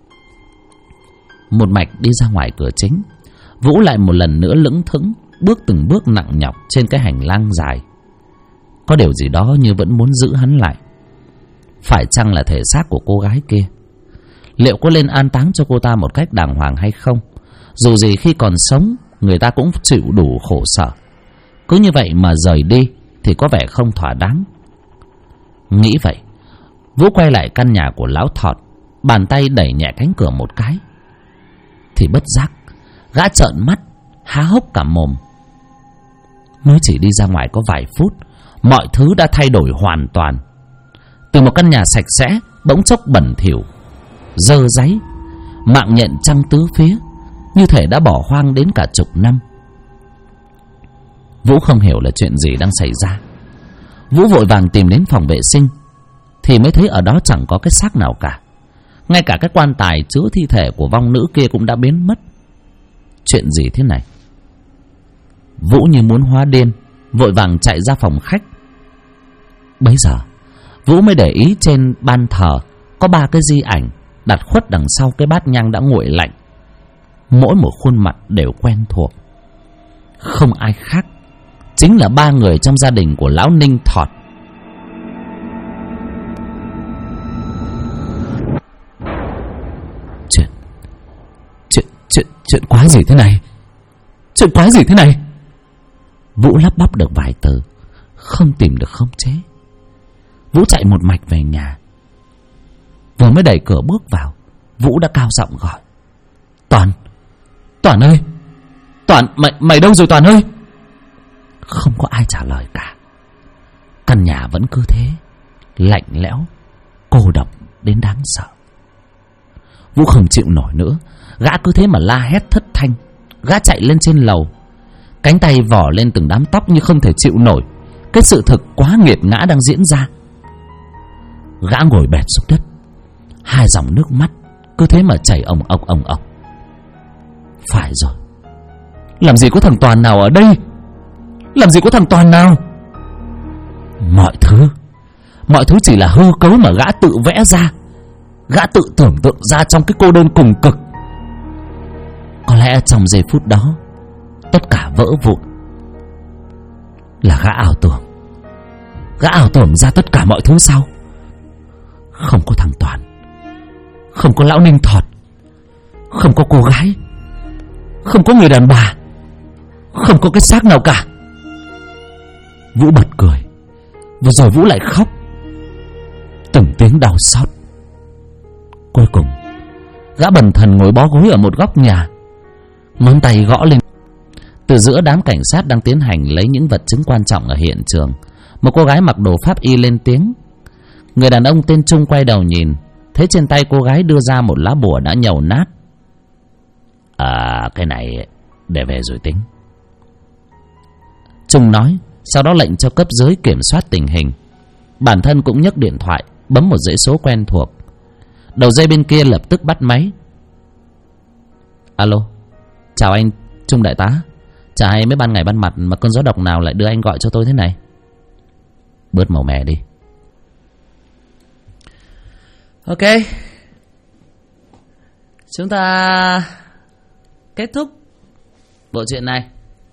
Một mạch đi ra ngoài cửa chính, Vũ lại một lần nữa lững thững bước từng bước nặng nhọc trên cái hành lang dài. Có điều gì đó như vẫn muốn giữ hắn lại. Phải chăng là thể xác của cô gái kia? Liệu có lên an táng cho cô ta một cách đàng hoàng hay không? Dù gì khi còn sống người ta cũng chịu đủ khổ sở, cứ như vậy mà rời đi thì có vẻ không thỏa đáng. Nghĩ vậy, Vũ quay lại căn nhà của lão Thọt, bàn tay đẩy nhẹ cánh cửa một cái. Thì bất giác gã trợn mắt há hốc cả mồm. Mới chỉ đi ra ngoài có vài phút, mọi thứ đã thay đổi hoàn toàn. Từ một căn nhà sạch sẽ bỗng chốc bẩn thỉu, dơ dáy, mạng nhện trăng tứ phía, như thể đã bỏ hoang đến cả chục năm. Vũ không hiểu là chuyện gì đang xảy ra. Vũ vội vàng tìm đến phòng vệ sinh, thì mới thấy ở đó chẳng có cái xác nào cả. Ngay cả cái quan tài chứa thi thể của vong nữ kia cũng đã biến mất. Chuyện gì thế này? Vũ như muốn hóa điên, vội vàng chạy ra phòng khách. Bấy giờ Vũ mới để ý trên ban thờ có 3 cái di ảnh đặt khuất đằng sau cái bát nhang đã nguội lạnh. Mỗi một khuôn mặt đều quen thuộc, không ai khác chính là 3 người trong gia đình của lão Ninh Thọt. Chuyện quái gì thế này? Chuyện quái gì thế này? Vũ lắp bắp được vài từ, không tìm được khống chế. Vũ chạy một mạch về nhà. Vừa mới đẩy cửa bước vào, Vũ đã cao giọng gọi: Toàn! Toàn ơi! Toàn! Mày đâu rồi Toàn ơi? Không có ai trả lời cả. Căn nhà vẫn cứ thế, lạnh lẽo, cô độc đến đáng sợ. Vũ không chịu nổi nữa, gã cứ thế mà la hét thất thanh. Gã chạy lên trên lầu, cánh tay vò lên từng đám tóc như không thể chịu nổi cái sự thực quá nghiệt ngã đang diễn ra. Gã ngồi bệt xuống đất, 2 dòng nước mắt cứ thế mà chảy ồng ọc ồng ọc. Phải rồi, làm gì có thằng Toàn nào ở đây? Làm gì có thằng Toàn nào? Mọi thứ chỉ là hư cấu mà gã tự vẽ ra, gã tự tưởng tượng ra trong cái cô đơn cùng cực. Có lẽ trong giây phút đó tất cả vỡ vụn. Là gã ảo tưởng ra tất cả mọi thứ sao? Không có thằng Toàn, không có lão Ninh Thọt, không có cô gái, không có người đàn bà, không có cái xác nào cả. Vũ bật cười, và rồi Vũ lại khóc, từng tiếng đau xót. Cuối cùng gã bần thần ngồi bó gối ở một góc nhà, ngón tay gõ lên. Từ giữa đám cảnh sát đang tiến hành lấy những vật chứng quan trọng ở hiện trường, một cô gái mặc đồ pháp y lên tiếng. Người đàn ông tên Trung quay đầu nhìn, thấy trên tay cô gái đưa ra một lá bùa đã nhầu nát. Cái này để về rồi tính, Trung nói, sau đó lệnh cho cấp dưới kiểm soát tình hình. Bản thân cũng nhấc điện thoại, bấm một dãy số quen thuộc. Đầu dây bên kia lập tức bắt máy. Alo, chào anh Trung đại tá. Chả hay mấy ban ngày ban mặt mà con gió độc nào lại đưa anh gọi cho tôi thế này. Bớt màu mè đi. Ok, chúng ta kết thúc bộ truyện này.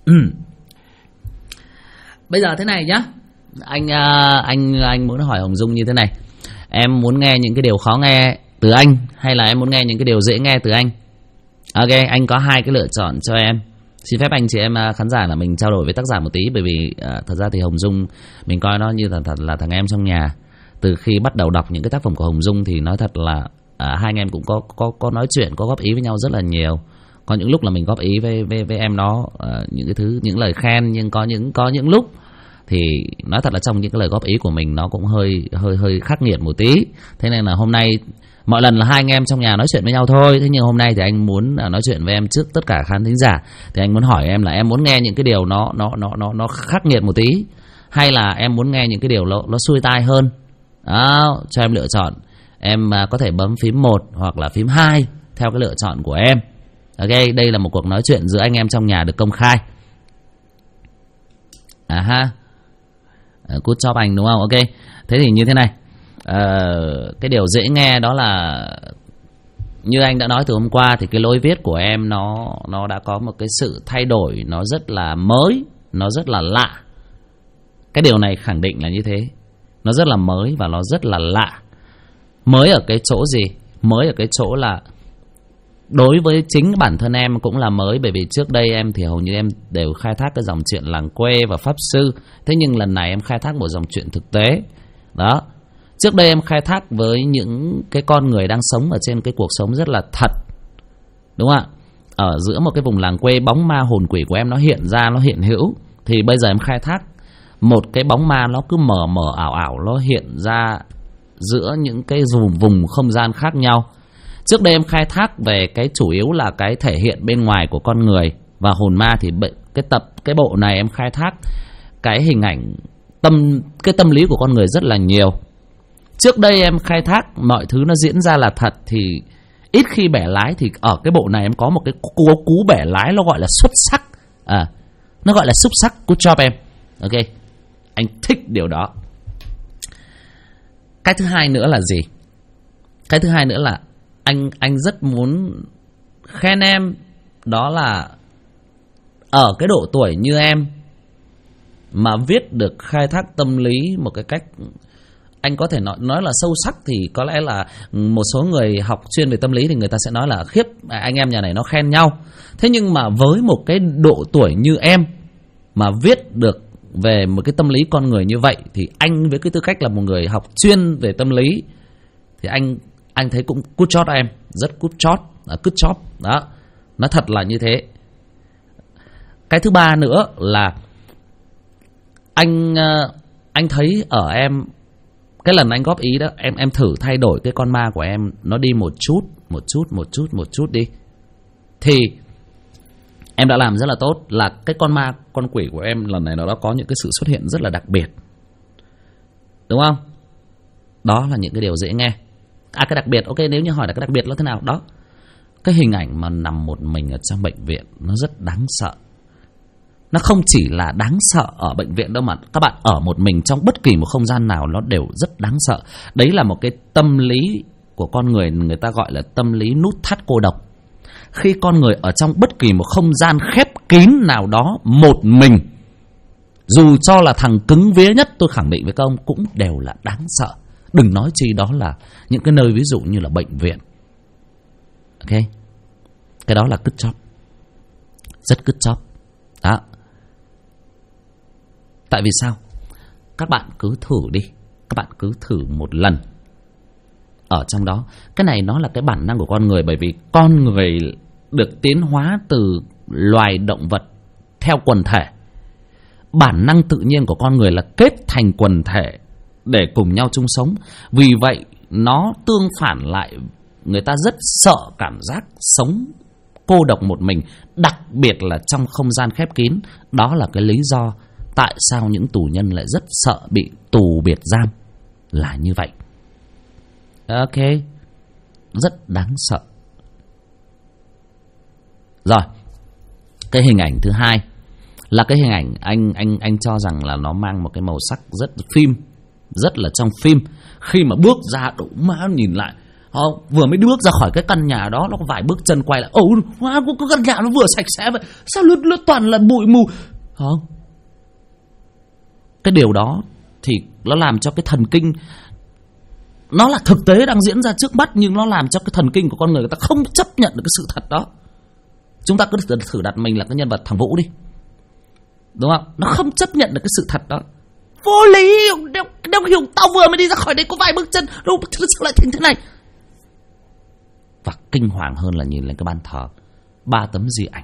Bây giờ thế này nhá, anh muốn hỏi Hồng Dung như thế này. Em muốn nghe những cái điều khó nghe từ anh, hay là em muốn nghe những cái điều dễ nghe từ anh? Ok, anh có hai cái lựa chọn cho em. Xin phép anh chị em khán giả là mình trao đổi với tác giả một tí, bởi vì thật ra thì Hồng Dung mình coi nó như thật là thằng em trong nhà. Từ khi bắt đầu đọc những cái tác phẩm của Hồng Dung thì nói thật là hai anh em cũng có nói chuyện, có góp ý với nhau rất là nhiều. Có những lúc là mình góp ý với em nó những cái thứ, những lời khen, nhưng có những lúc thì nói thật là trong những cái lời góp ý của mình nó cũng hơi khắc nghiệt một tí. Thế nên là hôm nay mọi lần là hai anh em trong nhà nói chuyện với nhau thôi, thế nhưng hôm nay thì anh muốn nói chuyện với em trước tất cả khán thính giả. Thì anh muốn hỏi em là em muốn nghe những cái điều nó khắc nghiệt một tí, hay là em muốn nghe những cái điều nó xuôi tai hơn? Đó, cho em lựa chọn. Em có thể bấm phím 1 hoặc là phím 2 theo cái lựa chọn của em. Ok, đây là một cuộc nói chuyện giữa anh em trong nhà được công khai. Cút cho anh đúng không? Ok, thế thì như thế này. Cái điều dễ nghe đó là như anh đã nói từ hôm qua, thì cái lối viết của em nó đã có một cái sự thay đổi, nó rất là mới, nó rất là lạ. Cái điều này khẳng định là như thế. Nó rất là mới và nó rất là lạ. Mới ở cái chỗ gì? Mới ở cái chỗ là đối với chính bản thân em cũng là mới, bởi vì trước đây em thì hầu như em đều khai thác cái dòng chuyện làng quê và pháp sư. Thế nhưng lần này em khai thác một dòng chuyện thực tế. Đó. Trước đây em khai thác với những cái con người đang sống ở trên cái cuộc sống rất là thật. Đúng không ạ? Ở giữa một cái vùng làng quê, bóng ma hồn quỷ của em nó hiện ra, nó hiện hữu. Thì bây giờ em khai thác một cái bóng ma nó cứ mờ mờ ảo ảo, nó hiện ra giữa những cái vùng không gian khác nhau. Trước đây em khai thác về cái chủ yếu là cái thể hiện bên ngoài của con người và hồn ma, thì cái bộ này em khai thác cái hình ảnh cái tâm lý của con người rất là nhiều. Trước đây em khai thác mọi thứ nó diễn ra là thật thì ít khi bẻ lái, thì ở cái bộ này em có một cái cú bẻ lái, nó gọi là xuất sắc. Nó gọi là xuất sắc. Good job em. Ok, anh thích điều đó. Cái thứ hai nữa là gì? Cái thứ hai nữa là anh rất muốn khen em, đó là ở cái độ tuổi như em mà viết được khai thác tâm lý một cái cách anh có thể nói là sâu sắc, thì có lẽ là một số người học chuyên về tâm lý thì người ta sẽ nói là khiếp, anh em nhà này nó khen nhau. Thế nhưng mà với một cái độ tuổi như em mà viết được về một cái tâm lý con người như vậy, thì anh với cái tư cách là một người học chuyên về tâm lý thì anh thấy cũng good job em, rất good job đó, nó thật là như thế. Cái thứ ba nữa là anh thấy ở em, cái lần anh góp ý đó, em thử thay đổi cái con ma của em, nó đi một chút đi, thì em đã làm rất là tốt. Là cái con ma, con quỷ của em lần này nó đã có những cái sự xuất hiện rất là đặc biệt, đúng không? Đó là những cái điều dễ nghe. Cái đặc biệt, ok, nếu như hỏi là cái đặc biệt là thế nào đó, cái hình ảnh mà nằm một mình ở trong bệnh viện nó rất đáng sợ. Nó không chỉ là đáng sợ ở bệnh viện đâu, mà các bạn ở một mình trong bất kỳ một không gian nào nó đều rất đáng sợ. Đấy là một cái tâm lý của con người, người ta gọi là tâm lý nút thắt cô độc. Khi con người ở trong bất kỳ một không gian khép kín nào đó một mình, dù cho là thằng cứng vía nhất, tôi khẳng định với các ông, cũng đều là đáng sợ. Đừng nói chi đó là những cái nơi ví dụ như là bệnh viện. Ok, cái đó là good job, rất good job đó. Tại vì sao? Các bạn cứ thử đi, các bạn cứ thử một lần ở trong đó. Cái này nó là cái bản năng của con người, bởi vì con người được tiến hóa từ loài động vật theo quần thể. Bản năng tự nhiên của con người là kết thành quần thể để cùng nhau chung sống. Vì vậy nó tương phản lại, người ta rất sợ cảm giác sống cô độc một mình, đặc biệt là trong không gian khép kín. Đó là cái lý do tại sao những tù nhân lại rất sợ bị tù biệt giam, là như vậy. Ok, rất đáng sợ. Rồi, cái hình ảnh thứ hai là cái hình ảnh anh cho rằng là nó mang một cái màu sắc rất phim, rất là trong phim. Khi mà bước ra, đủ má nhìn lại, vừa mới bước ra khỏi cái căn nhà đó, nó có vài bước chân quay lại, hóa có căn nhà nó vừa sạch sẽ vậy, sao nó toàn là bụi mù, không? Cái điều đó thì nó làm cho cái thần kinh nó là thực tế đang diễn ra trước mắt, nhưng nó làm cho cái thần kinh của con người ta không chấp nhận được cái sự thật đó. Chúng ta cứ thử đặt mình là cái nhân vật thằng Vũ đi, đúng không? Nó không chấp nhận được cái sự thật đó. Vô lý, Đeo Hiểu, tao vừa mới đi ra khỏi đây có vài bước chân, đâu thực sự lại thành thế này. Và kinh hoàng hơn là nhìn lên cái ban thờ 3 tấm di ảnh.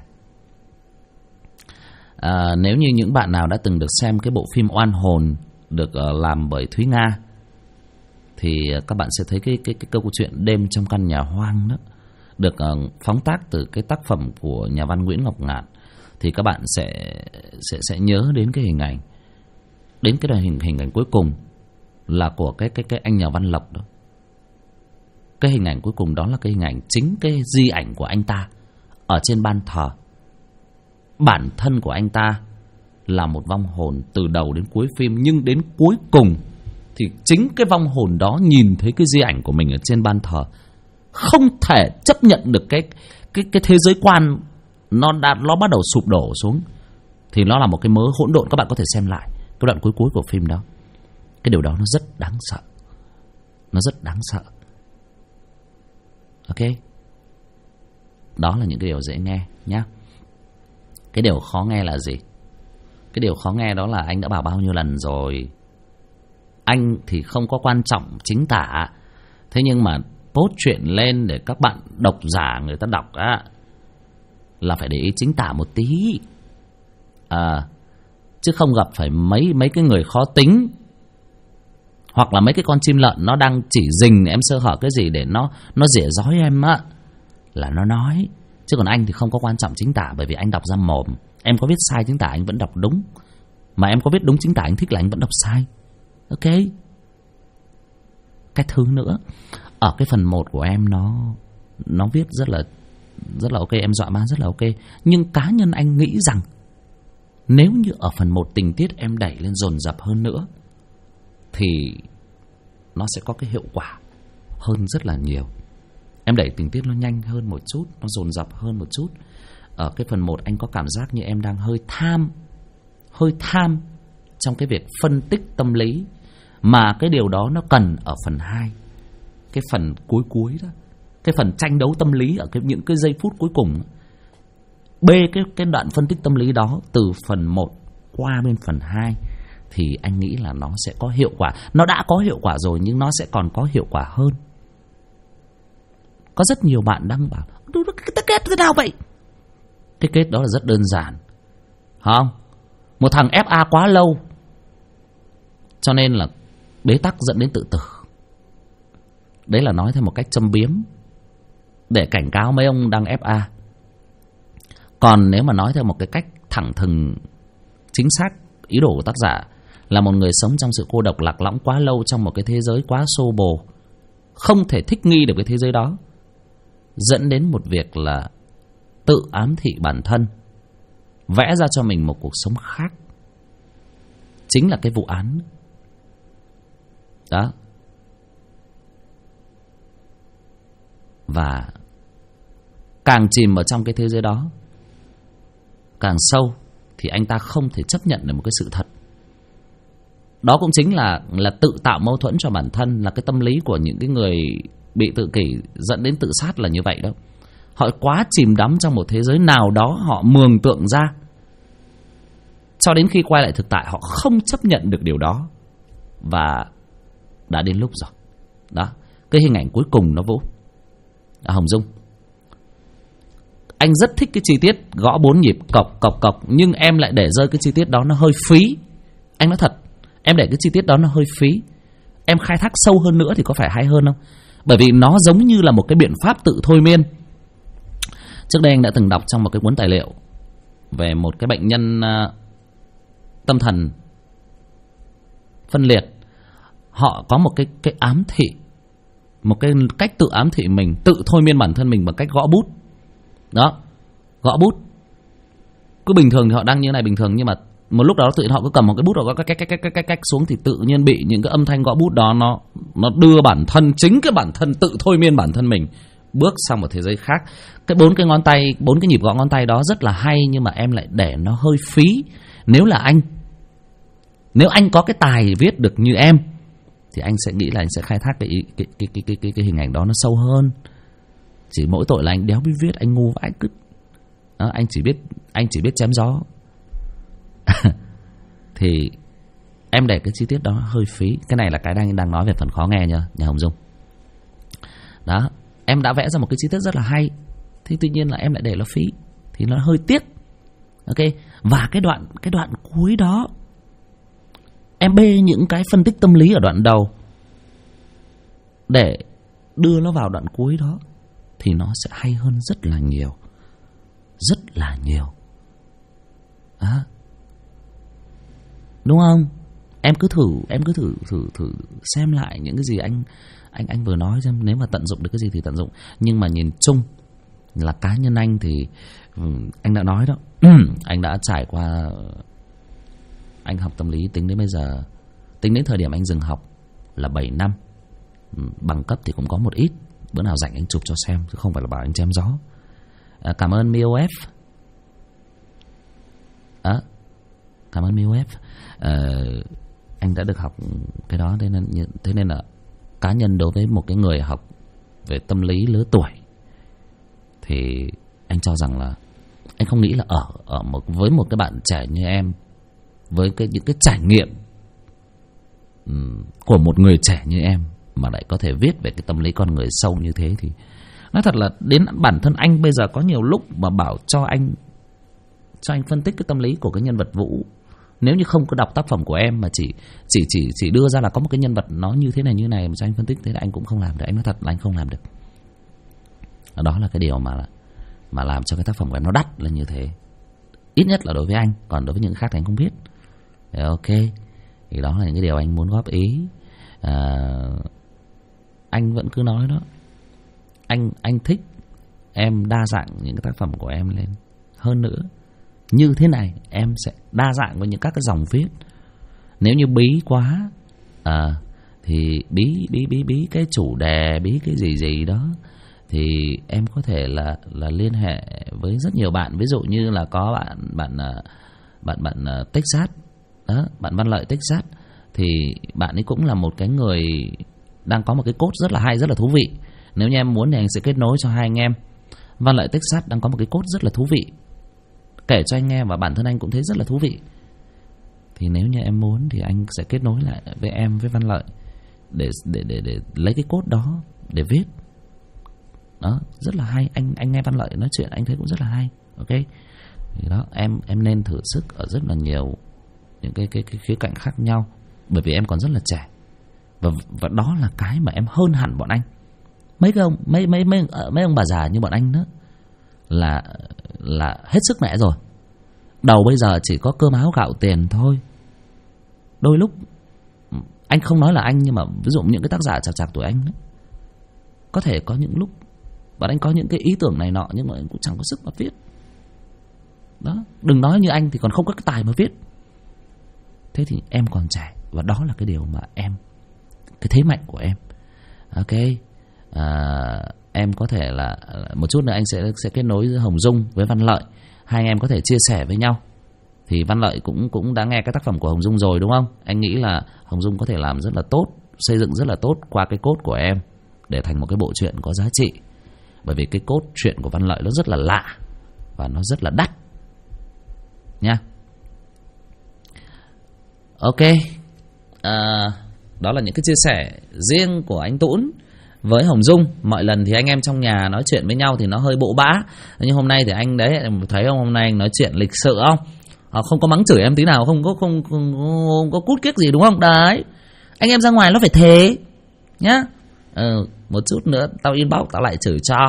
Nếu như những bạn nào đã từng được xem cái bộ phim Oan Hồn được làm bởi Thúy Nga, thì các bạn sẽ thấy cái câu chuyện Đêm trong căn nhà hoang đó được phóng tác từ cái tác phẩm của nhà văn Nguyễn Ngọc Ngạn. Thì các bạn sẽ nhớ đến cái hình ảnh, đến cái hình ảnh cuối cùng là của cái anh nhà văn Lộc đó. Cái hình ảnh cuối cùng đó là cái hình ảnh chính cái di ảnh của anh ta ở trên ban thờ. Bản thân của anh ta là một vong hồn từ đầu đến cuối phim, nhưng đến cuối cùng thì chính cái vong hồn đó nhìn thấy cái di ảnh của mình ở trên ban thờ, không thể chấp nhận được cái thế giới quan nó bắt đầu sụp đổ xuống. Thì nó là một cái mớ hỗn độn. Các bạn có thể xem lại cái đoạn cuối của phim đó. Cái điều đó nó rất đáng sợ. Nó rất đáng sợ. Ok, đó là những cái điều dễ nghe nhá. Cái điều khó nghe là gì? Cái điều khó nghe đó là anh đã bảo bao nhiêu lần rồi. Anh thì không có quan trọng chính tả, thế nhưng mà post chuyện lên để các bạn độc giả người ta đọc á, là phải để ý chính tả một tí. Chứ không gặp phải mấy cái người khó tính, hoặc là mấy cái con chim lợn nó đang chỉ rình em sơ hở cái gì để nó rỉa rói em á, là nó nói. Chứ còn anh thì không có quan trọng chính tả, bởi vì anh đọc ra mồm. Em có viết sai chính tả anh vẫn đọc đúng, mà em có viết đúng chính tả anh thích là anh vẫn đọc sai. Ok. Cái thứ nữa, ở cái phần 1 của em nó viết rất là ok, em dọa ma rất là ok. Nhưng cá nhân anh nghĩ rằng nếu như ở phần 1 tình tiết em đẩy lên dồn dập hơn nữa thì nó sẽ có cái hiệu quả hơn rất là nhiều. Em đẩy tình tiết nó nhanh hơn một chút, nó dồn dập hơn một chút. Ở cái phần 1 anh có cảm giác như em đang hơi tham trong cái việc phân tích tâm lý, mà cái điều đó nó cần ở phần 2. Cái phần cuối đó, cái phần tranh đấu tâm lý ở những cái giây phút cuối cùng, bê cái đoạn phân tích tâm lý đó từ phần 1 qua bên phần 2, thì anh nghĩ là nó sẽ có hiệu quả. Nó đã có hiệu quả rồi nhưng nó sẽ còn có hiệu quả hơn. Có rất nhiều bạn đang bảo cái kết thế nào vậy? Cái kết đó là rất đơn giản, không? Một thằng FA quá lâu, cho nên là bế tắc dẫn đến tự tử. Đấy là nói theo một cách châm biếm để cảnh cáo mấy ông đang FA. Còn nếu mà nói theo một cái cách thẳng thừng chính xác, ý đồ của tác giả là một người sống trong sự cô độc lạc lõng quá lâu trong một cái thế giới quá xô bồ, không thể thích nghi được cái thế giới đó, dẫn đến một việc là tự ám thị bản thân, vẽ ra cho mình một cuộc sống khác. Chính là cái vụ án đó. Và càng chìm ở trong cái thế giới đó càng sâu thì anh ta không thể chấp nhận được một cái sự thật. Đó cũng chính là tự tạo mâu thuẫn cho bản thân, là cái tâm lý của những cái người bị tự kỷ dẫn đến tự sát là như vậy đó. Họ quá chìm đắm trong một thế giới nào đó họ mường tượng ra, cho đến khi quay lại thực tại họ không chấp nhận được điều đó. Và đã đến lúc rồi. Đó, cái hình ảnh cuối cùng nó Vũ, Hồng Dung, anh rất thích cái chi tiết gõ 4 nhịp cộc, nhưng em lại để rơi cái chi tiết đó, nó hơi phí. Anh nói thật, em để cái chi tiết đó nó hơi phí. Em khai thác sâu hơn nữa thì có phải hay hơn không? Bởi vì nó giống như là một cái biện pháp tự thôi miên. Trước đây anh đã từng đọc trong một cái cuốn tài liệu về một cái bệnh nhân tâm thần phân liệt. Họ có một cái ám thị, một cái cách tự ám thị mình, tự thôi miên bản thân mình bằng cách gõ bút. Đó, gõ bút. Cứ bình thường thì họ đang như này bình thường, nhưng mà một lúc đó tự nhiên họ cứ cầm một cái bút rồi gõ cách xuống, thì tự nhiên bị những cái âm thanh gõ bút đó nó đưa bản thân, chính cái bản thân tự thôi miên bản thân mình bước sang một thế giới khác. Cái 4 cái nhịp gõ ngón tay đó rất là hay, nhưng mà em lại để nó hơi phí. Nếu anh có cái tài viết được như em thì anh sẽ nghĩ là anh sẽ khai thác cái hình ảnh đó nó sâu hơn. Chỉ mỗi tội là anh đéo biết viết, anh ngu vãi cứt. Anh chỉ biết chém gió. Thì em để cái chi tiết đó hơi phí. Cái này là cái đang nói về phần khó nghe nha, nhà Hồng Dung. Đó, em đã vẽ ra một cái chi tiết rất là hay, thế tuy nhiên là em lại để nó phí thì nó hơi tiếc. Ok, và cái đoạn cuối đó em bê những cái phân tích tâm lý ở đoạn đầu để đưa nó vào đoạn cuối đó thì nó sẽ hay hơn rất là nhiều. Rất là nhiều. Đúng không? Em cứ thử xem lại những cái gì anh vừa nói xem, nếu mà tận dụng được cái gì thì tận dụng. Nhưng mà nhìn chung là cá nhân anh thì anh đã nói đó. Anh đã trải qua, anh học tâm lý tính đến bây giờ, tính đến thời điểm anh dừng học là 7 năm. Bằng cấp thì cũng có một ít. Bữa nào rảnh anh chụp cho xem, chứ không phải là bảo anh chém gió. Cảm ơn MIOF. Cảm ơn MIOF. Anh đã được học cái đó, thế nên là cá nhân đối với một cái người học về tâm lý lứa tuổi thì anh cho rằng là anh không nghĩ là với một cái bạn trẻ như em, với những cái trải nghiệm của một người trẻ như em mà lại có thể viết về cái tâm lý con người sâu như thế, thì nói thật là đến bản thân anh bây giờ có nhiều lúc mà bảo cho anh phân tích cái tâm lý của cái nhân vật Vũ, nếu như không có đọc tác phẩm của em mà chỉ đưa ra là có một cái nhân vật nó như thế này mà cho anh phân tích, thế là anh cũng không làm được. Anh nói thật là anh không làm được. Đó là cái điều mà làm cho cái tác phẩm của em nó đắt là như thế. Ít nhất là đối với anh, còn đối với những khác thì anh không biết. Ok, thì đó là những cái điều anh muốn góp ý. Anh vẫn cứ nói đó, anh thích em đa dạng những cái tác phẩm của em lên hơn nữa. Như thế này em sẽ đa dạng với những các cái dòng viết. Nếu như bí quá thì bí cái chủ đề, bí cái gì đó, thì em có thể là liên hệ với rất nhiều bạn. Ví dụ như là có bạn Texas đó, bạn Văn Lợi Texas, thì bạn ấy cũng là một cái người đang có một cái cốt rất là hay, rất là thú vị. Nếu như em muốn thì anh sẽ kết nối cho hai anh em. Văn Lợi Texas đang có một cái cốt rất là thú vị, kể cho anh nghe và bản thân anh cũng thấy rất là thú vị. Thì nếu như em muốn thì anh sẽ kết nối lại với em, với Văn Lợi để lấy cái cốt đó để viết. Đó, rất là hay. Anh nghe Văn Lợi nói chuyện anh thấy cũng rất là hay. Ok, thì đó, em nên thử sức ở rất là nhiều những cái khía cạnh khác nhau, bởi vì em còn rất là trẻ. Và đó là cái mà em hơn hẳn bọn anh. Mấy ông bà già như bọn anh đó là hết sức mẹ rồi. Đầu bây giờ chỉ có cơm áo gạo tiền thôi. Đôi lúc anh không nói là anh, nhưng mà ví dụ những cái tác giả chạc tuổi anh đó, có thể có những lúc bọn anh có những cái ý tưởng này nọ, nhưng mà anh cũng chẳng có sức mà viết. Đó, đừng nói như anh thì còn không có cái tài mà viết. Thế thì em còn trẻ, và đó là cái điều mà cái thế mạnh của em. Ok, em có thể là một chút nữa anh sẽ kết nối giữa Hồng Dung với Văn Lợi, hai anh em có thể chia sẻ với nhau. Thì Văn Lợi cũng đã nghe cái tác phẩm của Hồng Dung rồi đúng không? Anh nghĩ là Hồng Dung có thể làm rất là tốt, xây dựng rất là tốt qua cái cốt của em để thành một cái bộ truyện có giá trị. Bởi vì cái cốt truyện của Văn Lợi nó rất là lạ và nó rất là đắt nha. Ok, đó là những cái chia sẻ riêng của anh Tũn với Hồng Dung. Mọi lần thì anh em trong nhà nói chuyện với nhau thì nó hơi bộ bã, nhưng hôm nay thì anh đấy thấy không, hôm nay anh nói chuyện lịch sự không? Không có mắng chửi em tí nào, không có cút kiếc gì đúng không? Đấy, anh em ra ngoài nó phải thế nhá. Một chút nữa tao inbox tao lại chửi cho.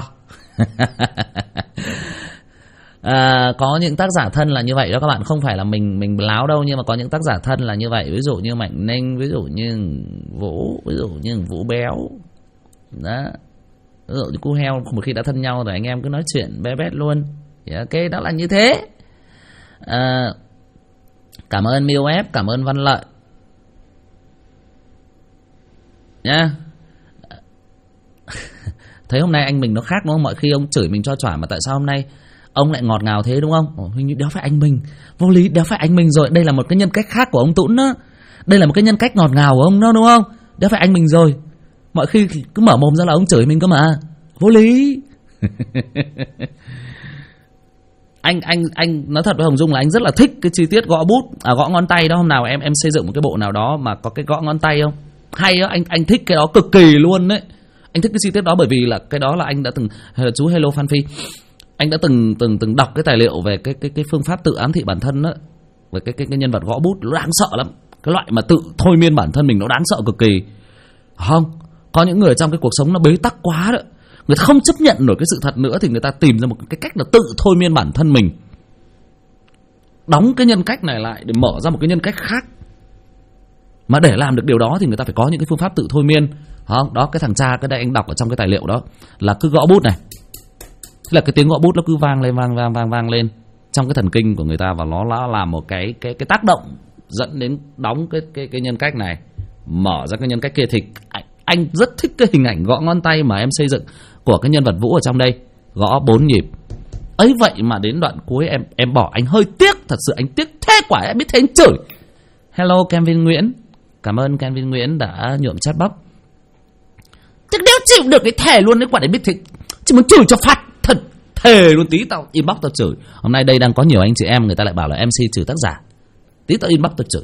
Có những tác giả thân là như vậy đó các bạn, không phải là mình láo đâu, nhưng mà có những tác giả thân là như vậy. Ví dụ như Mạnh Ninh, ví dụ như Vũ, ví dụ như Vũ Béo đó, ví dụ như Cu Heo. Một khi đã thân nhau rồi anh em cứ nói chuyện bé bét luôn. Ok, đó là như thế. Cảm ơn MIOF, cảm ơn Văn Lợi nha. Thấy hôm nay anh mình nó khác đúng không? Mọi khi ông chửi mình cho chỏa, mà tại sao hôm nay ông lại ngọt ngào thế đúng không? Hình như đéo phải anh mình, vô lý, đéo phải anh mình rồi. Đây là một cái nhân cách khác của ông Tũn đó. Đây là một cái nhân cách ngọt ngào của ông đó đúng không? Đã phải anh mình rồi, mọi khi cứ mở mồm ra là ông chửi mình cơ mà, vô lý. Anh nói thật với Hồng Dung là anh rất là thích cái chi tiết gõ bút, gõ ngón tay đó. Hôm nào em xây dựng một cái bộ nào đó mà có cái gõ ngón tay không, hay á, anh thích cái đó cực kỳ luôn đấy. Anh thích cái chi tiết đó bởi vì là cái đó là anh đã từng, chú Hello Phan Phi, anh đã từng đọc cái tài liệu về cái phương pháp tự ám thị bản thân đó, về cái nhân vật gõ bút, nó đáng sợ lắm. Cái loại mà tự thôi miên bản thân mình nó đáng sợ cực kỳ. Không, có những người trong cái cuộc sống nó bế tắc quá đó, người ta không chấp nhận nổi cái sự thật nữa thì người ta tìm ra một cái cách là tự thôi miên bản thân mình, đóng cái nhân cách này lại để mở ra một cái nhân cách khác. Mà để làm được điều đó thì người ta phải có những cái phương pháp tự thôi miên. Không, đó, cái thằng cha cái đây anh đọc ở trong cái tài liệu đó là cứ gõ bút này, thế là cái tiếng gõ bút nó cứ vang lên vang lên trong cái thần kinh của người ta, và nó làm một cái tác động dẫn đến đóng cái nhân cách này, mở ra cái nhân cách kia. Thì anh rất thích cái hình ảnh gõ ngón tay mà em xây dựng của cái nhân vật Vũ ở trong đây, gõ 4 nhịp ấy. Vậy mà đến đoạn cuối em bỏ, anh hơi tiếc, thật sự anh tiếc thế quả, em biết thế anh chửi. Hello Kevin Nguyễn, cảm ơn Kevin Nguyễn đã nhuộm chat box. Chứ nếu chịu được cái thề luôn đấy, quả đấy biết thế, chỉ muốn chửi cho phát thật, thề luôn. Tí tao inbox tao chửi. Hôm nay đây đang có nhiều anh chị em người ta lại bảo là MC chửi tác giả, tí tao inbox tao chửi.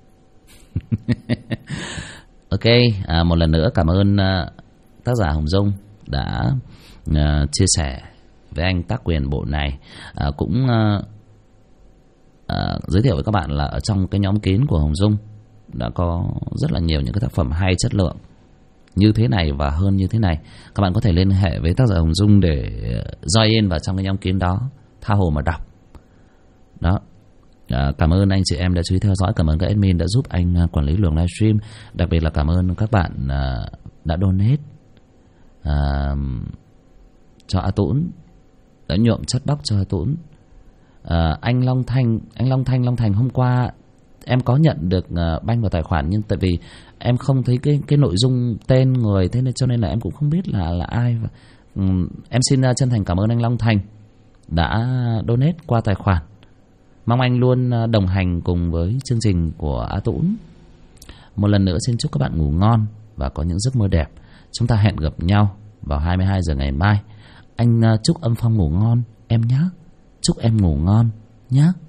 Ok, một lần nữa cảm ơn tác giả Hồng Dung đã chia sẻ với anh tác quyền bộ này. Cũng giới thiệu với các bạn là ở trong cái nhóm kín của Hồng Dung đã có rất là nhiều những cái tác phẩm hay, chất lượng như thế này và hơn như thế này. Các bạn có thể liên hệ với tác giả Hồng Dung để join in vào trong cái nhóm kín đó, tha hồ mà đọc. Đó. Cảm ơn anh chị em đã chú ý theo dõi, cảm ơn các admin đã giúp anh quản lý luồng livestream, đặc biệt là cảm ơn các bạn đã donate cho A Tũng, đã nhuộm chất box cho A Tũng. Anh Long Thành hôm qua em có nhận được banh vào tài khoản, nhưng tại vì em không thấy cái nội dung tên người, thế nên cho nên là em cũng không biết là ai. Em xin chân thành cảm ơn anh Long Thành đã donate qua tài khoản. Mong anh luôn đồng hành cùng với chương trình của A Tũng. Một lần nữa xin chúc các bạn ngủ ngon và có những giấc mơ đẹp. Chúng ta hẹn gặp nhau vào 22 giờ ngày mai. Anh chúc Âm Phong ngủ ngon em nhé. Chúc em ngủ ngon nhé.